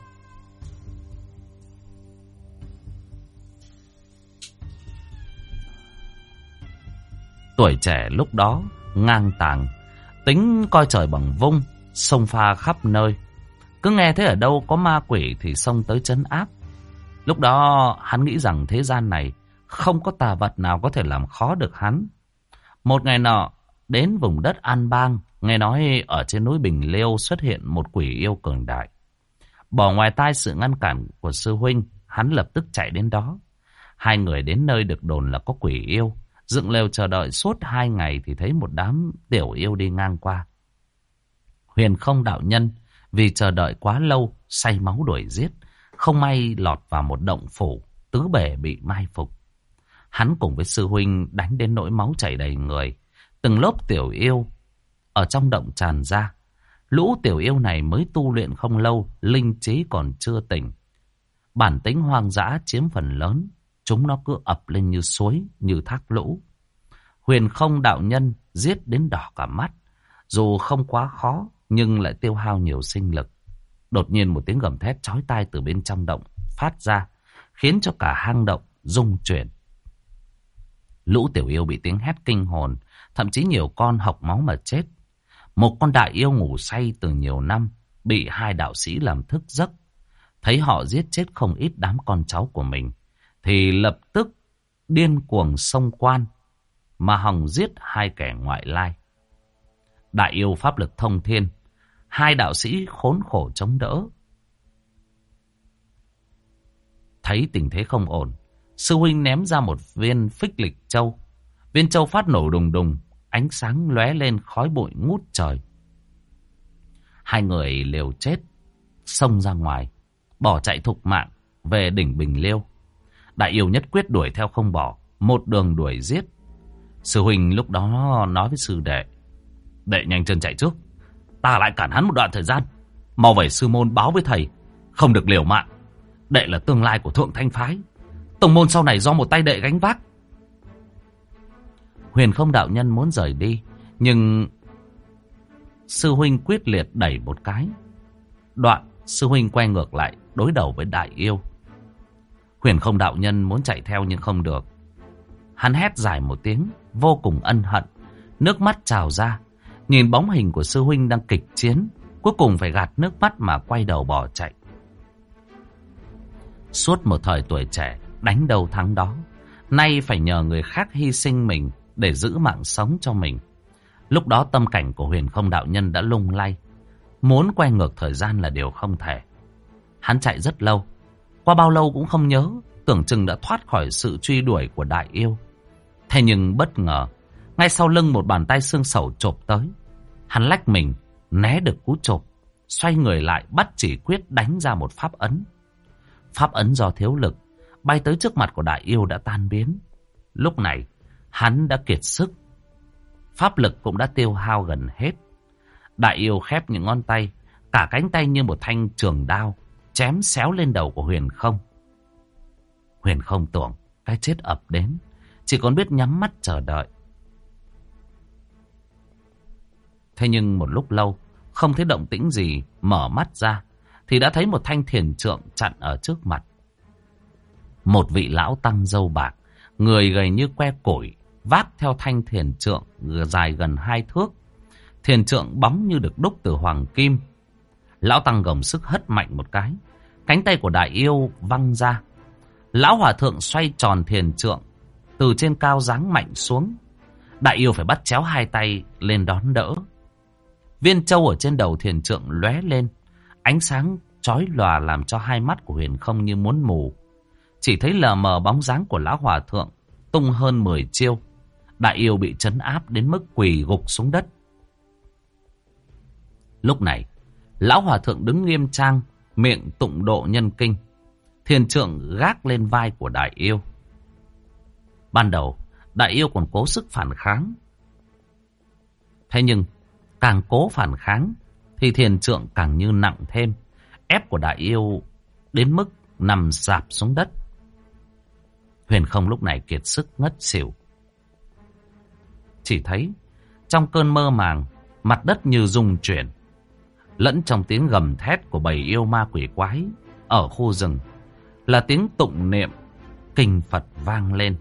Tuổi trẻ lúc đó ngang tàng, tính coi trời bằng vung, xông pha khắp nơi. Cứ nghe thấy ở đâu có ma quỷ thì xông tới trấn áp. Lúc đó hắn nghĩ rằng thế gian này không có tà vật nào có thể làm khó được hắn. Một ngày nọ, đến vùng đất An Bang, nghe nói ở trên núi Bình Liêu xuất hiện một quỷ yêu cường đại. Bỏ ngoài tai sự ngăn cản của sư huynh, hắn lập tức chạy đến đó. Hai người đến nơi được đồn là có quỷ yêu, dựng lều chờ đợi suốt hai ngày thì thấy một đám tiểu yêu đi ngang qua. Huyền Không đạo nhân vì chờ đợi quá lâu, say máu đuổi giết, không may lọt vào một động phủ, tứ bề bị mai phục. Hắn cùng với sư huynh đánh đến nỗi máu chảy đầy người, từng lớp tiểu yêu ở trong động tràn ra. Lũ tiểu yêu này mới tu luyện không lâu, linh trí còn chưa tỉnh. Bản tính hoang dã chiếm phần lớn, chúng nó cứ ập lên như suối, như thác lũ. Huyền Không đạo nhân giết đến đỏ cả mắt, dù không quá khó nhưng lại tiêu hao nhiều sinh lực. Đột nhiên một tiếng gầm thét chói tai từ bên trong động phát ra, khiến cho cả hang động rung chuyển. Lũ tiểu yêu bị tiếng hét kinh hồn, thậm chí nhiều con hộc máu mà chết. Một con đại yêu ngủ say từ nhiều năm, bị hai đạo sĩ làm thức giấc. Thấy họ giết chết không ít đám con cháu của mình, thì lập tức điên cuồng xông quan, mà hòng giết hai kẻ ngoại lai. Đại yêu pháp lực thông thiên, hai đạo sĩ khốn khổ chống đỡ. Thấy tình thế không ổn, sư huynh ném ra một viên phích lịch châu. Viên châu phát nổ đùng đùng, ánh sáng lóe lên, khói bụi ngút trời. Hai người liều chết xông ra ngoài, bỏ chạy thục mạng về đỉnh Bình Liêu. Đại yêu nhất quyết đuổi theo không bỏ, một đường đuổi giết. Sư huynh lúc đó nói với sư đệ: đệ nhanh chân chạy trước, ta lại cản hắn một đoạn thời gian. Mau về sư môn báo với thầy, không được liều mạng. Đệ là tương lai của Thượng Thanh Phái, tông môn sau này do một tay đệ gánh vác. Huyền Không đạo nhân muốn rời đi, nhưng sư huynh quyết liệt đẩy một cái. Đoạn sư huynh quay ngược lại đối đầu với đại yêu. Huyền Không đạo nhân muốn chạy theo nhưng không được. Hắn hét dài một tiếng, vô cùng ân hận, nước mắt trào ra. Nhìn bóng hình của sư huynh đang kịch chiến, cuối cùng phải gạt nước mắt mà quay đầu bỏ chạy. Suốt một thời tuổi trẻ, đánh đầu thắng đó, nay phải nhờ người khác hy sinh mình để giữ mạng sống cho mình. Lúc đó tâm cảnh của Huyền Không đạo nhân đã lung lay, muốn quay ngược thời gian là điều không thể. Hắn chạy rất lâu, qua bao lâu cũng không nhớ, tưởng chừng đã thoát khỏi sự truy đuổi của đại yêu. Thế nhưng bất ngờ, ngay sau lưng một bàn tay xương sầu chộp tới. Hắn lách mình, né được cú chộp, xoay người lại bắt chỉ quyết đánh ra một pháp ấn. Pháp ấn do thiếu lực, bay tới trước mặt của đại yêu đã tan biến. Lúc này, hắn đã kiệt sức. Pháp lực cũng đã tiêu hao gần hết. Đại yêu khép những ngón tay, cả cánh tay như một thanh trường đao, chém xéo lên đầu của Huyền Không. Huyền Không tưởng cái chết ập đến, chỉ còn biết nhắm mắt chờ đợi. Thế nhưng một lúc lâu, không thấy động tĩnh gì, mở mắt ra, thì đã thấy một thanh thiền trượng chặn ở trước mặt. Một vị lão tăng râu bạc, người gầy như que củi, vác theo thanh thiền trượng dài gần hai thước. Thiền trượng bóng như được đúc từ hoàng kim. Lão tăng gồng sức hất mạnh một cái, cánh tay của đại yêu văng ra. Lão hòa thượng xoay tròn thiền trượng, từ trên cao giáng mạnh xuống. Đại yêu phải bắt chéo hai tay lên đón đỡ. Viên châu ở trên đầu thiền trượng lóe lên, ánh sáng chói lòa làm cho hai mắt của Huyền Không như muốn mù. Chỉ thấy lờ mờ bóng dáng của lão hòa thượng tung hơn mười chiêu. Đại yêu bị trấn áp đến mức quỳ gục xuống đất. Lúc này, lão hòa thượng đứng nghiêm trang, miệng tụng độ nhân kinh. Thiền trượng gác lên vai của đại yêu. Ban đầu, đại yêu còn cố sức phản kháng. Thế nhưng, càng cố phản kháng, thì thiền trượng càng như nặng thêm, ép của đại yêu đến mức nằm rạp xuống đất. Huyền Không lúc này kiệt sức ngất xỉu. Chỉ thấy, trong cơn mơ màng, mặt đất như rung chuyển, lẫn trong tiếng gầm thét của bầy yêu ma quỷ quái ở khu rừng là tiếng tụng niệm kinh Phật vang lên.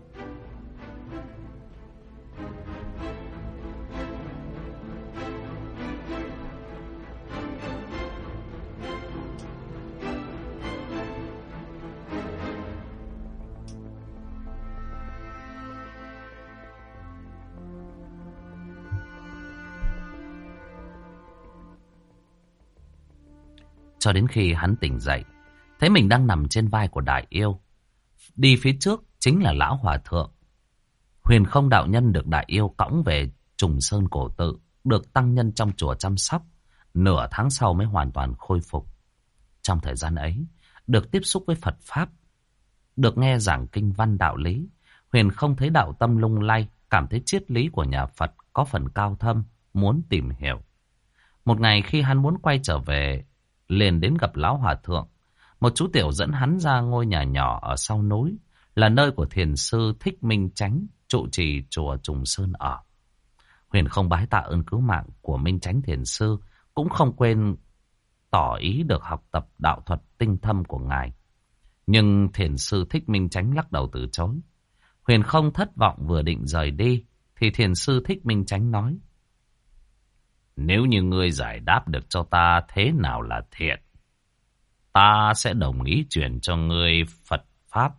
Cho đến khi hắn tỉnh dậy, thấy mình đang nằm trên vai của đại yêu. Đi phía trước chính là lão hòa thượng. Huyền Không đạo nhân được đại yêu cõng về Trùng Sơn cổ tự, được tăng nhân trong chùa chăm sóc. Nửa tháng sau mới hoàn toàn khôi phục. Trong thời gian ấy, được tiếp xúc với Phật Pháp, được nghe giảng kinh văn đạo lý, Huyền Không thấy đạo tâm lung lay, cảm thấy triết lý của nhà Phật có phần cao thâm, muốn tìm hiểu. Một ngày khi hắn muốn quay trở về, liền đến gặp lão hòa thượng. Một chú tiểu dẫn hắn ra ngôi nhà nhỏ ở sau núi, là nơi của thiền sư Thích Minh Chánh trụ trì chùa Trùng Sơn ở. Huyền Không bái tạ ơn cứu mạng của Minh Chánh thiền sư, cũng không quên tỏ ý được học tập đạo thuật tinh thâm của ngài. Nhưng thiền sư Thích Minh Chánh lắc đầu từ chối. Huyền Không thất vọng vừa định rời đi, thì thiền sư Thích Minh Chánh nói: nếu như ngươi giải đáp được cho ta thế nào là thiện, ta sẽ đồng ý truyền cho ngươi Phật Pháp.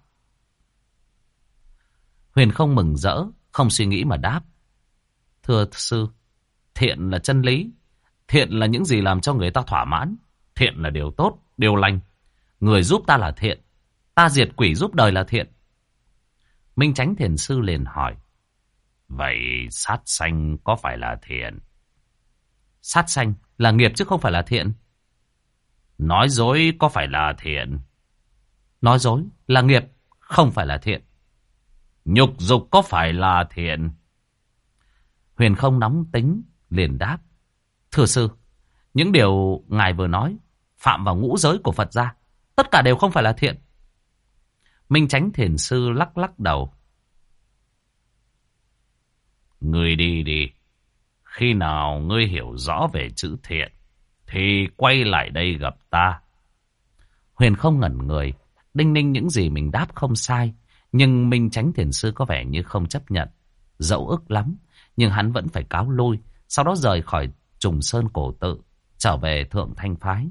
Huyền Không mừng rỡ, không suy nghĩ mà đáp: thưa sư, thiện là chân lý. Thiện là những gì làm cho người ta thỏa mãn. Thiện là điều tốt, điều lành. Người giúp ta là thiện, ta diệt quỷ giúp đời là thiện. Minh Chánh thiền sư liền hỏi: vậy sát sanh có phải là thiện? Sát sanh là nghiệp chứ không phải là thiện. Nói dối có phải là thiện? Nói dối là nghiệp, không phải là thiện. Nhục dục có phải là thiện? Huyền Không nóng tính, liền đáp: thưa sư, những điều ngài vừa nói phạm vào ngũ giới của Phật gia, tất cả đều không phải là thiện. Minh Chánh thiền sư lắc lắc đầu: ngươi đi đi. Khi nào ngươi hiểu rõ về chữ thiện, thì quay lại đây gặp ta. Huyền Không ngẩn người, đinh ninh những gì mình đáp không sai. Nhưng Minh Chánh thiền sư có vẻ như không chấp nhận. Dẫu ức lắm, nhưng hắn vẫn phải cáo lui. Sau đó rời khỏi Trùng Sơn cổ tự, trở về Thượng Thanh Phái.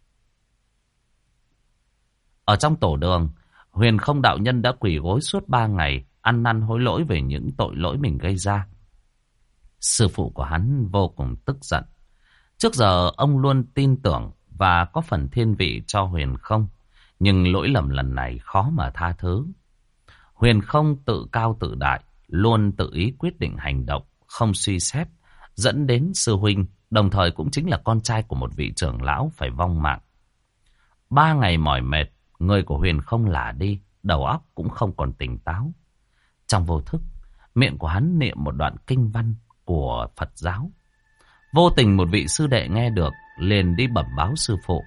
Ở trong tổ đường, Huyền Không đạo nhân đã quỳ gối suốt ba ngày, ăn năn hối lỗi về những tội lỗi mình gây ra. Sư phụ của hắn vô cùng tức giận. Trước giờ ông luôn tin tưởng và có phần thiên vị cho Huyền Không, nhưng lỗi lầm lần này khó mà tha thứ. Huyền Không tự cao tự đại, luôn tự ý quyết định hành động, không suy xét, dẫn đến sư huynh, đồng thời cũng chính là con trai của một vị trưởng lão phải vong mạng. Ba ngày mỏi mệt, người của Huyền Không lả đi, đầu óc cũng không còn tỉnh táo. Trong vô thức, miệng của hắn niệm một đoạn kinh văn của Phật giáo. Vô tình một vị sư đệ nghe được, liền đi bẩm báo sư phụ.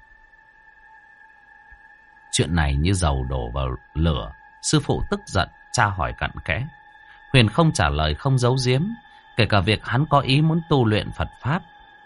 Chuyện này như dầu đổ vào lửa. Sư phụ tức giận, tra hỏi cặn kẽ. Huyền không trả lời, không giấu giếm, kể cả việc hắn có ý muốn tu luyện Phật Pháp.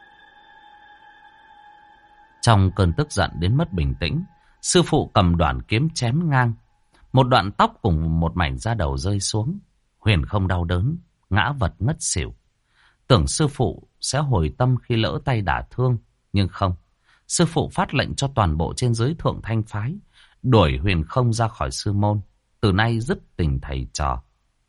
Trong cơn tức giận đến mất bình tĩnh, sư phụ cầm đoạn kiếm chém ngang. Một đoạn tóc cùng một mảnh da đầu rơi xuống. Huyền không đau đớn, ngã vật ngất xỉu. Tưởng sư phụ sẽ hồi tâm khi lỡ tay đả thương, nhưng không. Sư phụ phát lệnh cho toàn bộ trên dưới Thượng Thanh phái đuổi Huyền không ra khỏi sư môn, từ nay dứt tình thầy trò.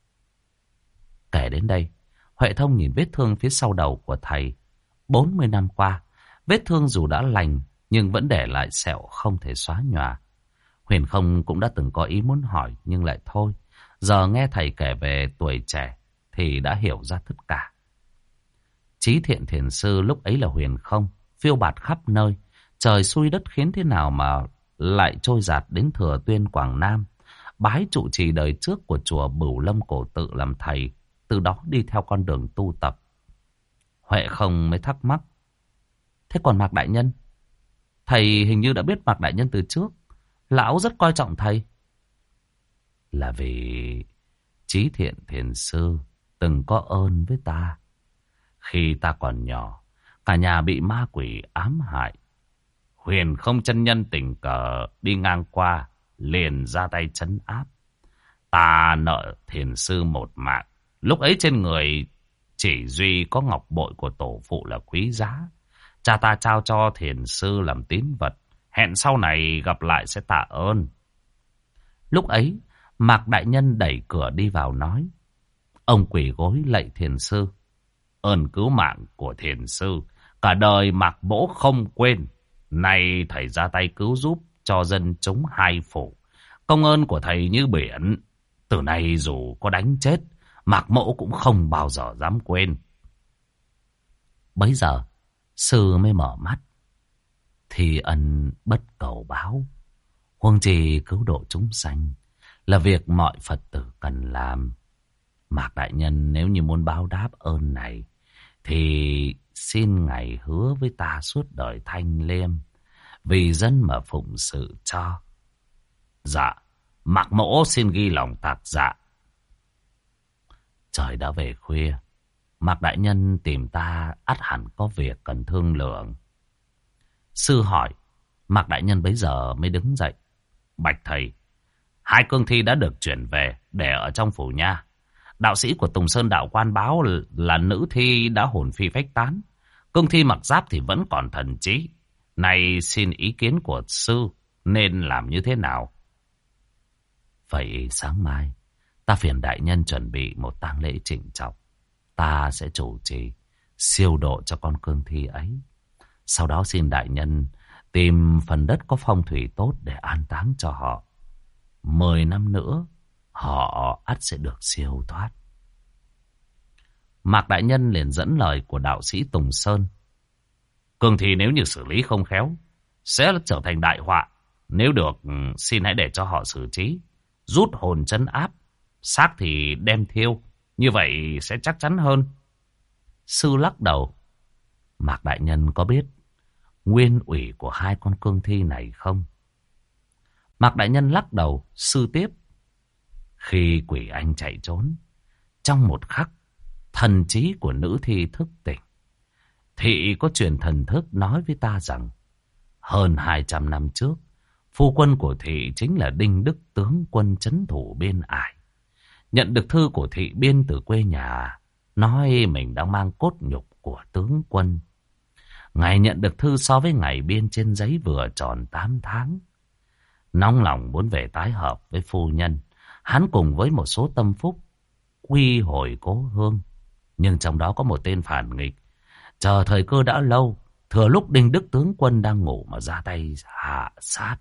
Kể đến đây, Huệ Thông nhìn vết thương phía sau đầu của thầy. Bốn mươi năm qua, vết thương dù đã lành nhưng vẫn để lại sẹo không thể xóa nhòa. Huyền không cũng đã từng có ý muốn hỏi nhưng lại thôi. Giờ nghe thầy kể về tuổi trẻ thì đã hiểu ra tất cả. Chí Thiện Thiền Sư lúc ấy là Huyền không, phiêu bạt khắp nơi. Trời xui đất khiến thế nào mà lại trôi dạt đến Thừa Tuyên Quảng Nam, bái trụ trì đời trước của chùa Bửu Lâm Cổ Tự làm thầy, từ đó đi theo con đường tu tập. Huệ không mới thắc mắc. Thế còn Mạc Đại Nhân? Thầy hình như đã biết Mạc Đại Nhân từ trước. Lão rất coi trọng thầy. Là vì Chí Thiện Thiền Sư từng có ơn với ta. Khi ta còn nhỏ, cả nhà bị ma quỷ ám hại. Huyền không chân nhân tình cờ đi ngang qua, liền ra tay trấn áp. Ta nợ Thiền Sư một mạng. Lúc ấy trên người chỉ duy có ngọc bội của tổ phụ là quý giá. Cha ta trao cho Thiền Sư làm tín vật, hẹn sau này gặp lại sẽ tạ ơn. Lúc ấy, Mạc Đại Nhân đẩy cửa đi vào nói. Ông quỳ gối lạy Thiền Sư. Ơn cứu mạng của Thiền Sư, cả đời Mạc Mỗ không quên. Nay thầy ra tay cứu giúp cho dân chúng hai phủ. Công ơn của thầy như biển. Từ nay dù có đánh chết, Mạc Mỗ cũng không bao giờ dám quên. Bấy giờ, sư mới mở mắt. Thì ân bất cầu báo. Huống chi cứu độ chúng sanh là việc mọi Phật tử cần làm. Mạc Đại Nhân nếu như muốn báo đáp ơn này, thì xin Ngài hứa với ta suốt đời thanh liêm, vì dân mà phụng sự cho. Dạ, Mạc Mỗ xin ghi lòng tạc dạ. Trời đã về khuya, Mạc Đại Nhân tìm ta ắt hẳn có việc cần thương lượng. Sư hỏi, Mạc Đại Nhân bấy giờ mới đứng dậy. Bạch thầy, hai cương thi đã được chuyển về để ở trong phủ nha. Đạo sĩ của Tùng Sơn Đạo Quan báo là nữ thi đã hồn phi phách tán. Cương thi mặc giáp thì vẫn còn thần trí. Này xin ý kiến của sư nên làm như thế nào? Vậy sáng mai ta phiền Đại Nhân chuẩn bị một tang lễ trịnh trọng. Ta sẽ chủ trì siêu độ cho con cương thi ấy. Sau đó xin Đại Nhân tìm phần đất có phong thủy tốt để an táng cho họ. Mười năm nữa họ ắt sẽ được siêu thoát. Mạc Đại Nhân liền dẫn lời của đạo sĩ Tùng Sơn. Cương thi nếu như xử lý không khéo sẽ trở thành đại họa. Nếu được, xin hãy để cho họ xử trí, rút hồn trấn áp, xác thì đem thiêu. Như vậy sẽ chắc chắn hơn. Sư lắc đầu. Mạc Đại Nhân có biết nguyên ủy của hai con cương thi này không? Mạc Đại Nhân lắc đầu. Sư tiếp. Khi quỷ anh chạy trốn, trong một khắc thần trí của nữ thi thức tỉnh. Thị có truyền thần thức nói với ta rằng hơn hai trăm năm trước, phu quân của Thị chính là Đinh Đức tướng quân trấn thủ biên ải. Nhận được thư của Thị biên từ quê nhà, nói mình đang mang cốt nhục của tướng quân. Ngày nhận được thư so với ngày biên trên giấy vừa tròn tám tháng. Nóng lòng muốn về tái hợp với phu nhân, hắn cùng với một số tâm phúc quy hồi cố hương. Nhưng trong đó có một tên phản nghịch, chờ thời cơ đã lâu, thừa lúc Đinh Đức tướng quân đang ngủ mà ra tay hạ sát.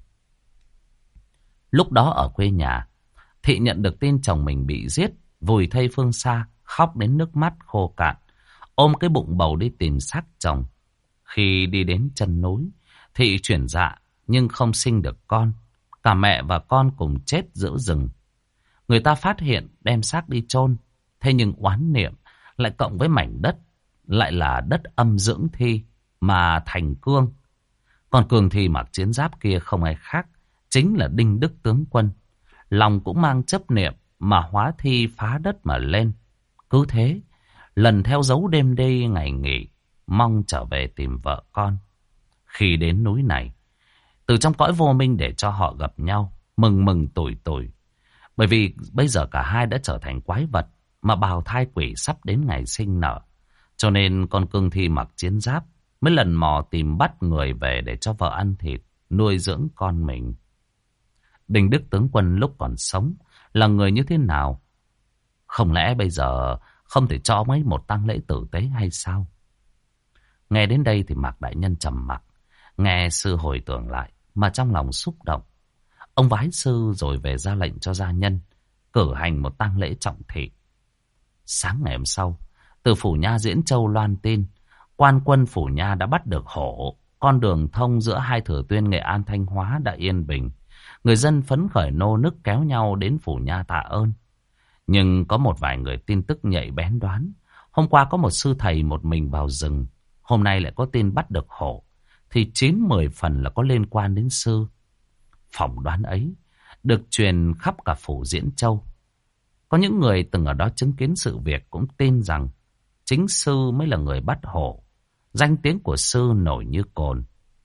Lúc đó ở quê nhà, Thị nhận được tin chồng mình bị giết, vùi thây phương xa, khóc đến nước mắt khô cạn, ôm cái bụng bầu đi tìm xác chồng. Khi đi đến chân núi, Thị chuyển dạ nhưng không sinh được con. Cả mẹ và con cùng chết giữa rừng. Người ta phát hiện đem xác đi chôn. Thế nhưng oán niệm lại cộng với mảnh đất, lại là đất âm dưỡng thi mà thành cương. Còn cường thi mặc chiến giáp kia không ai khác, chính là Đinh Đức tướng quân. Lòng cũng mang chấp niệm mà hóa thi phá đất mà lên. Cứ thế, lần theo dấu đêm đi ngày nghỉ, mong trở về tìm vợ con. Khi đến núi này, từ trong cõi vô minh để cho họ gặp nhau, mừng mừng tủi tủi. Bởi vì bây giờ cả hai đã trở thành quái vật, mà bào thai quỷ sắp đến ngày sinh nở. Cho nên con cương thi mặc chiến giáp mới lần mò tìm bắt người về để cho vợ ăn thịt, nuôi dưỡng con mình. Đinh Đức tướng quân lúc còn sống là người như thế nào? Không lẽ bây giờ không thể cho ông ấy một tang lễ tử tế hay sao? Nghe đến đây thì Mạc đại nhân trầm mặc, nghe sư hồi tưởng lại mà trong lòng xúc động. Ông vái sư rồi về ra lệnh cho gia nhân cử hành một tang lễ trọng thị. Sáng ngày hôm sau, từ phủ nha Diễn Châu loan tin, quan quân phủ nha đã bắt được hổ. Con đường thông giữa hai Thừa Tuyên Nghệ An Thanh Hóa đã yên bình. Người dân phấn khởi nô nức kéo nhau đến phủ nha tạ ơn. Nhưng có một vài người tin tức nhạy bén đoán. Hôm qua có một sư thầy một mình vào rừng, hôm nay lại có tin bắt được hổ, thì chín mười phần là có liên quan đến sư. Phỏng đoán ấy được truyền khắp cả phủ Diễn Châu. Có những người từng ở đó chứng kiến sự việc cũng tin rằng chính sư mới là người bắt hổ. Danh tiếng của sư nổi như cồn.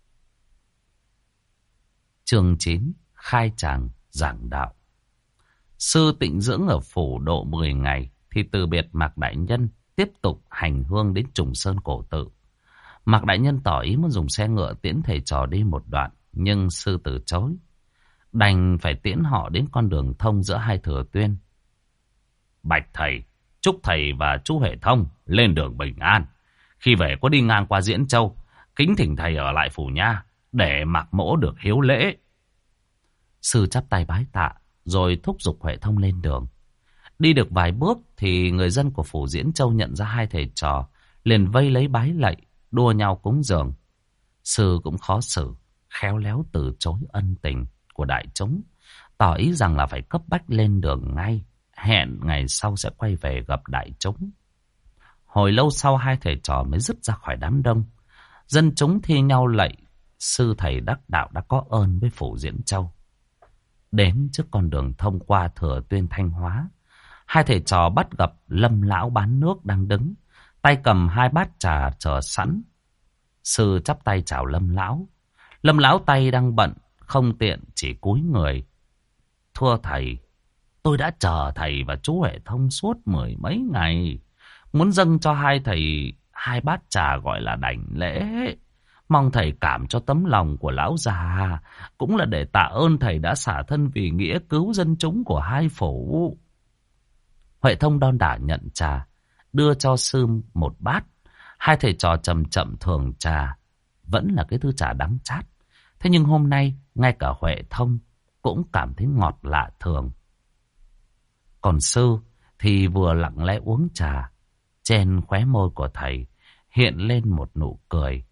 Chương chín. Khai tràng giảng đạo. Sư tịnh dưỡng ở phủ độ mười ngày thì từ biệt Mạc đại nhân, tiếp tục hành hương đến Trùng Sơn Cổ Tự. Mạc đại nhân tỏ ý muốn dùng xe ngựa tiễn thầy trò đi một đoạn, nhưng sư từ chối. Đành phải tiễn họ đến con đường thông giữa hai Thừa Tuyên. Bạch thầy, chúc thầy và chú Huệ Thông lên đường bình an. Khi về có đi ngang qua Diễn Châu, kính thỉnh thầy ở lại phủ nha để Mạc mỗ được hiếu lễ. Sư chắp tay bái tạ rồi thúc giục Huệ Thông lên đường. Đi được vài bước thì người dân của phủ Diễn Châu nhận ra hai thầy trò, liền vây lấy bái lạy, đua nhau cúng dường. Sư cũng khó xử, khéo léo từ chối ân tình của đại chúng, tỏ ý rằng là phải cấp bách lên đường ngay, hẹn ngày sau sẽ quay về gặp đại chúng. Hồi lâu sau hai thầy trò mới dứt ra khỏi đám đông. Dân chúng thi nhau lạy sư thầy đắc đạo đã có ơn với phủ Diễn Châu. Đến trước con đường thông qua Thừa Tuyên Thanh Hóa, hai thầy trò bắt gặp Lâm lão bán nước đang đứng, tay cầm hai bát trà chờ sẵn. Sư chắp tay chào Lâm lão. Lâm lão tay đang bận, không tiện chỉ cúi người. Thưa thầy, tôi đã chờ thầy và chú Huệ Thông suốt mười mấy ngày, muốn dâng cho hai thầy hai bát trà gọi là đảnh lễ. Mong thầy cảm cho tấm lòng của lão già, cũng là để tạ ơn thầy đã xả thân vì nghĩa cứu dân chúng của hai phủ. Huệ Thông đon đả nhận trà, đưa cho sư một bát. Hai thầy trò chậm chậm thường trà, vẫn là cái thứ trà đắng chát. Thế nhưng hôm nay, ngay cả Huệ Thông cũng cảm thấy ngọt lạ thường. Còn sư thì vừa lặng lẽ uống trà, trên khóe môi của thầy hiện lên một nụ cười.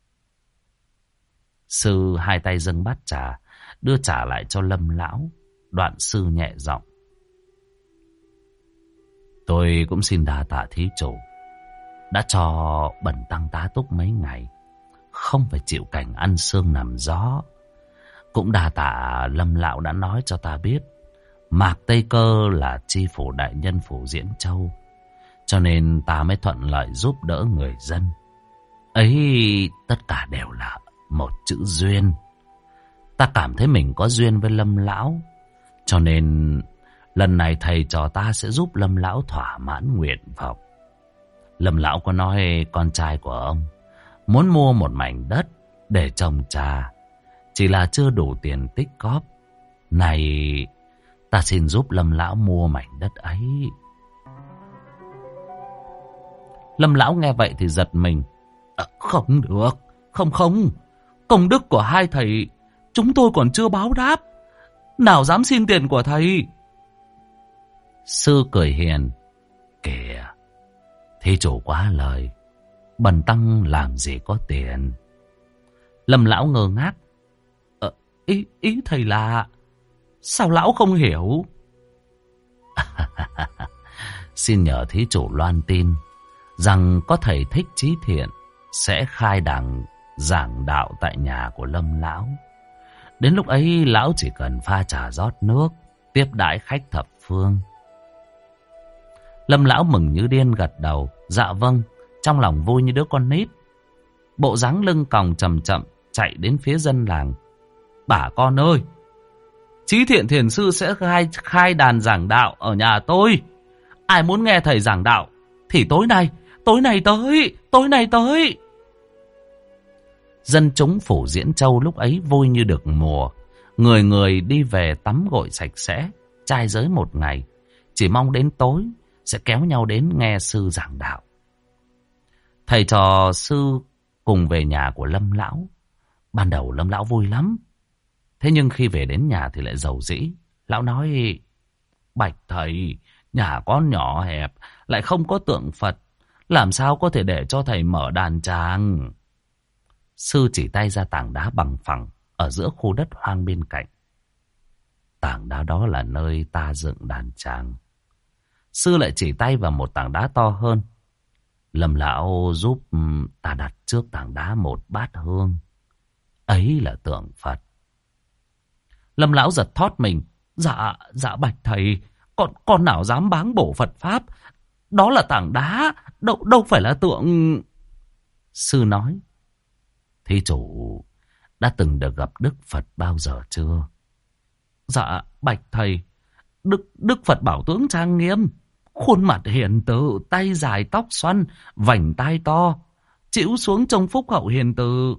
Sư hai tay dâng bát trà, đưa trà lại cho Lâm lão. Đoạn sư nhẹ giọng: tôi cũng xin đa tạ thí chủ đã cho bần tăng tá túc mấy ngày, không phải chịu cảnh ăn sương nằm gió. Cũng đa tạ Lâm lão đã nói cho ta biết Mạc Tây Cơ là chi phủ đại nhân phủ Diễn Châu, cho nên ta mới thuận lợi giúp đỡ người dân. Ấy tất cả đều là một chữ duyên. Ta cảm thấy mình có duyên với Lâm lão, cho nên lần này thầy trò ta sẽ giúp Lâm lão thỏa mãn nguyện vọng. Lâm lão có nói con trai của ông muốn mua một mảnh đất để trồng trà, chỉ là chưa đủ tiền tích góp. Này, ta xin giúp Lâm lão mua mảnh đất ấy. Lâm lão nghe vậy thì giật mình. À, không được, không không, công đức của hai thầy chúng tôi còn chưa báo đáp, nào dám xin tiền của thầy. Sư cười hiền: kìa, thí chủ quá lời, bần tăng làm gì có tiền. Lâm lão ngơ ngác: ờ, ý, ý thầy là... Sao lão không hiểu? Xin nhờ thí chủ loan tin rằng có thầy Thích Chí Thiện sẽ khai đàn giảng đạo tại nhà của Lâm lão. Đến lúc ấy lão chỉ cần pha trà rót nước, tiếp đãi khách thập phương. Lâm lão mừng như điên gật đầu. Dạ vâng, trong lòng vui như đứa con nít. Bộ dáng lưng còng chậm chậm chạy đến phía dân làng. Bà con ơi, Chí Thiện thiền sư sẽ khai, khai đàn giảng đạo ở nhà tôi. Ai muốn nghe thầy giảng đạo thì tối nay, tối nay tới, tối nay tới. Dân chúng phủ Diễn Châu lúc ấy vui như được mùa. Người người đi về tắm gội sạch sẽ, trai giới một ngày. Chỉ mong đến tối sẽ kéo nhau đến nghe sư giảng đạo. Thầy trò sư cùng về nhà của Lâm lão. Ban đầu Lâm lão vui lắm. Thế nhưng khi về đến nhà thì lại rầu rĩ. Lão nói: Bạch thầy, nhà con nhỏ hẹp, lại không có tượng Phật, làm sao có thể để cho thầy mở đàn tràng? Sư chỉ tay ra tảng đá bằng phẳng ở giữa khu đất hoang bên cạnh. Tảng đá đó là nơi ta dựng đàn tràng. Sư lại chỉ tay vào một tảng đá to hơn. Lâm lão giúp ta đặt trước tảng đá một bát hương. Ấy là tượng Phật. Lâm lão giật thót mình. Dạ, dạ bạch thầy, con, con nào dám báng bổ Phật Pháp. Đó là tảng đá, đâu, đâu phải là tượng. Sư nói: Thí chủ đã từng được gặp Đức Phật bao giờ chưa? Dạ bạch thầy, Đức, Đức Phật bảo tướng trang nghiêm, khuôn mặt hiền từ, tay dài tóc xoăn, vành tai to, chĩu xuống trông phúc hậu hiền từ.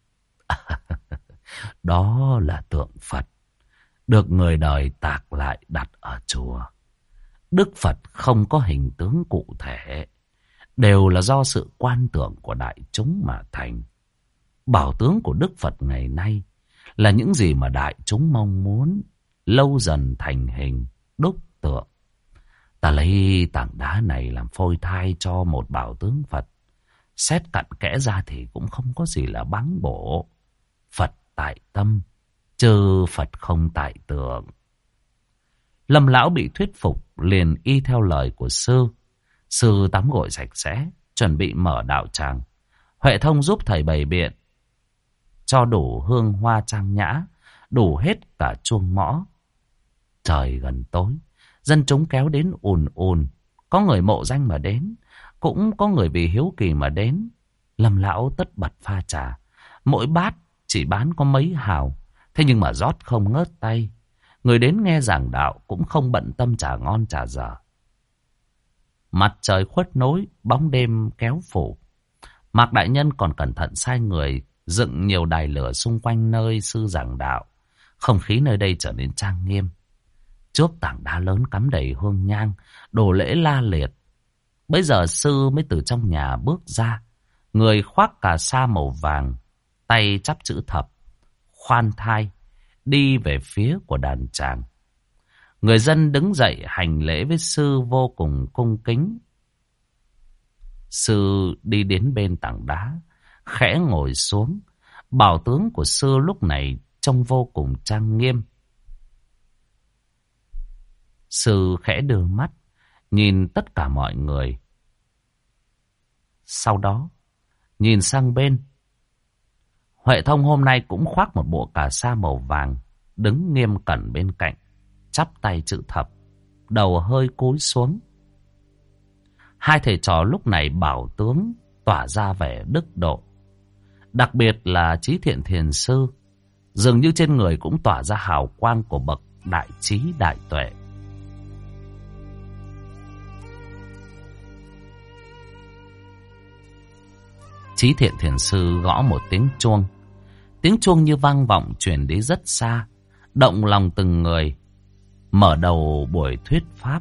Đó là tượng Phật, được người đời tạc lại đặt ở chùa. Đức Phật không có hình tướng cụ thể, đều là do sự quan tưởng của đại chúng mà thành. Bảo tướng của Đức Phật ngày nay là những gì mà đại chúng mong muốn, lâu dần thành hình, đúc tượng. Ta lấy tảng đá này làm phôi thai cho một bảo tướng Phật. Xét cặn kẽ ra thì cũng không có gì là báng bổ. Phật tại tâm, chứ Phật không tại tượng. Lâm lão bị thuyết phục, liền y theo lời của sư. Sư tắm gội sạch sẽ, chuẩn bị mở đạo tràng. Huệ Thông giúp thầy bày biện, cho đủ hương hoa trang nhã, đủ hết cả chuông mõ. Trời gần tối, dân chúng kéo đến ùn ùn. Có người mộ danh mà đến, cũng có người vì hiếu kỳ mà đến. Lâm lão tất bật pha trà. Mỗi bát chỉ bán có mấy hào, thế nhưng mà rót không ngớt tay. Người đến nghe giảng đạo cũng không bận tâm trà ngon trà dở. Mặt trời khuất nối, bóng đêm kéo phủ. Mạc đại nhân còn cẩn thận sai người dựng nhiều đài lửa xung quanh nơi sư giảng đạo. Không khí nơi đây trở nên trang nghiêm. Trước tảng đá lớn cắm đầy hương nhang, đồ lễ la liệt. Bây giờ sư mới từ trong nhà bước ra. Người khoác cà sa màu vàng, tay chắp chữ thập, khoan thai, đi về phía của đàn tràng. Người dân đứng dậy hành lễ với sư vô cùng cung kính. Sư đi đến bên tảng đá, khẽ ngồi xuống. Bảo tướng của sư lúc này trông vô cùng trang nghiêm. Sư khẽ đưa mắt, nhìn tất cả mọi người. Sau đó, nhìn sang bên. Huệ Thông hôm nay cũng khoác một bộ cà sa màu vàng, đứng nghiêm cẩn bên cạnh, chắp tay chữ thập, đầu hơi cúi xuống. Hai thầy trò lúc này bảo tướng tỏa ra vẻ đức độ. Đặc biệt là Chí Thiện thiền sư, dường như trên người cũng tỏa ra hào quang của bậc đại trí đại tuệ. Chí Thiện thiền sư gõ một tiếng chuông. Tiếng chuông như vang vọng truyền đi rất xa, động lòng từng người. Mở đầu buổi thuyết pháp.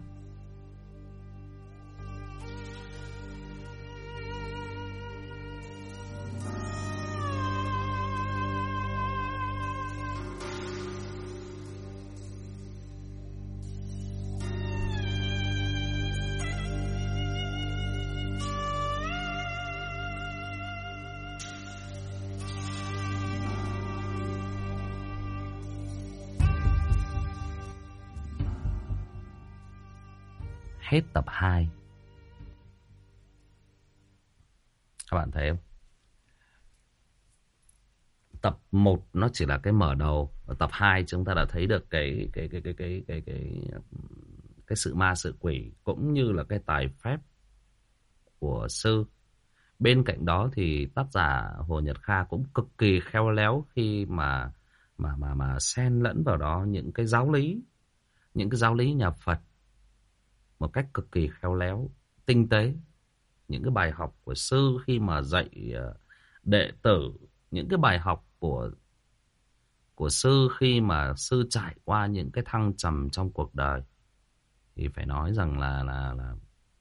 Hết tập hai. Các bạn thấy không? Tập một nó chỉ là cái mở đầu, và tập hai chúng ta đã thấy được cái cái cái cái cái cái cái cái sự ma sự quỷ cũng như là cái tài phép của sư. Bên cạnh đó thì tác giả Hồ Nhật Kha cũng cực kỳ khéo léo khi mà mà mà mà xen lẫn vào đó những cái giáo lý, những cái giáo lý nhà Phật một cách cực kỳ khéo léo, tinh tế. Những cái bài học của sư khi mà dạy đệ tử, những cái bài học của của sư khi mà sư trải qua những cái thăng trầm trong cuộc đời, thì phải nói rằng là là là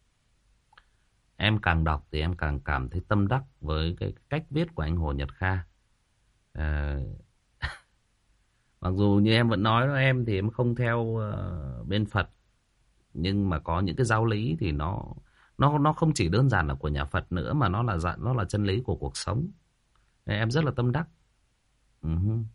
em càng đọc thì em càng cảm thấy tâm đắc với cái cách viết của anh Hồ Nhật Kha. À, mặc dù như em vẫn nói đó, em thì em không theo uh, bên Phật, nhưng mà có những cái giáo lý thì nó nó nó không chỉ đơn giản là của nhà Phật nữa, mà nó là dạng nó là chân lý của cuộc sống. Nên em rất là tâm đắc. Uh-huh.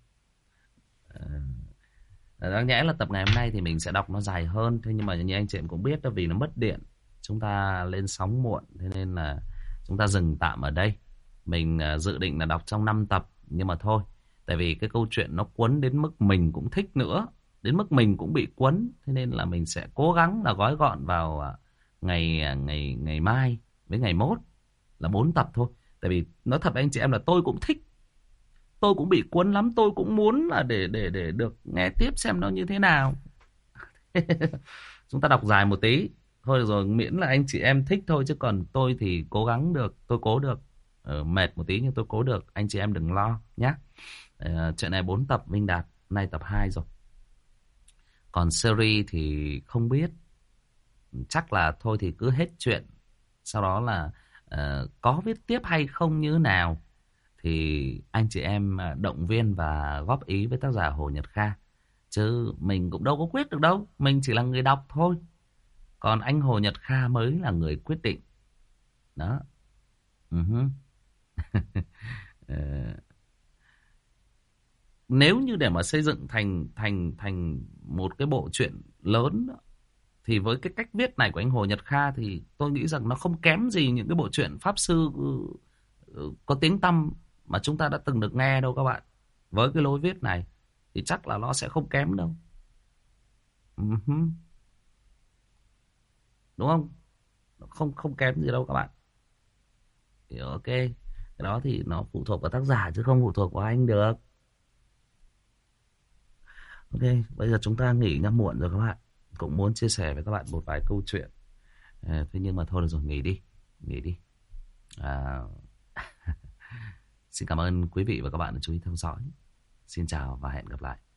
À, đáng nhẽ là tập ngày hôm nay thì mình sẽ đọc nó dài hơn, thế nhưng mà như anh chị em cũng biết đó, vì nó mất điện, chúng ta lên sóng muộn, thế nên là chúng ta dừng tạm ở đây. Mình uh, dự định là đọc trong năm tập, nhưng mà thôi, tại vì cái câu chuyện nó cuốn đến mức mình cũng thích nữa, đến mức mình cũng bị cuốn, thế nên là mình sẽ cố gắng là gói gọn vào uh, ngày uh, ngày ngày mai với ngày mốt là bốn tập thôi. Tại vì nói thật anh chị em là tôi cũng thích, tôi cũng bị cuốn lắm, tôi cũng muốn là để để để được nghe tiếp xem nó như thế nào. Chúng ta đọc dài một tí thôi được rồi, miễn là anh chị em thích thôi, chứ còn tôi thì cố gắng được, tôi cố được. Ờ, mệt một tí nhưng tôi cố được, anh chị em đừng lo nhé. Ờ, chuyện này bốn tập Minh Đạt, nay tập hai rồi. Còn series thì không biết, chắc là thôi thì cứ hết chuyện, sau đó là uh, có viết tiếp hay không như thế nào thì anh chị em động viên và góp ý với tác giả Hồ Nhật Kha. Chứ mình cũng đâu có quyết được đâu, mình chỉ là người đọc thôi. Còn anh Hồ Nhật Kha mới là người quyết định. Đó. Uh-huh. Nếu như để mà xây dựng thành thành thành một cái bộ truyện lớn đó, thì với cái cách viết này của anh Hồ Nhật Kha thì tôi nghĩ rằng nó không kém gì những cái bộ truyện pháp sư có tiếng tăm mà chúng ta đã từng được nghe đâu các bạn. Với cái lối viết này thì chắc là nó sẽ không kém đâu. Uh-huh. Đúng không? Không không kém gì đâu các bạn. Thì ok. Cái đó thì nó phụ thuộc vào tác giả chứ không phụ thuộc vào anh được. Ok, bây giờ chúng ta nghỉ nhá, muộn rồi các bạn. Cũng muốn chia sẻ với các bạn một vài câu chuyện. À, thế nhưng mà thôi được rồi, nghỉ đi. Nghỉ đi. À... Xin cảm ơn quý vị và các bạn đã chú ý theo dõi. Xin chào và hẹn gặp lại.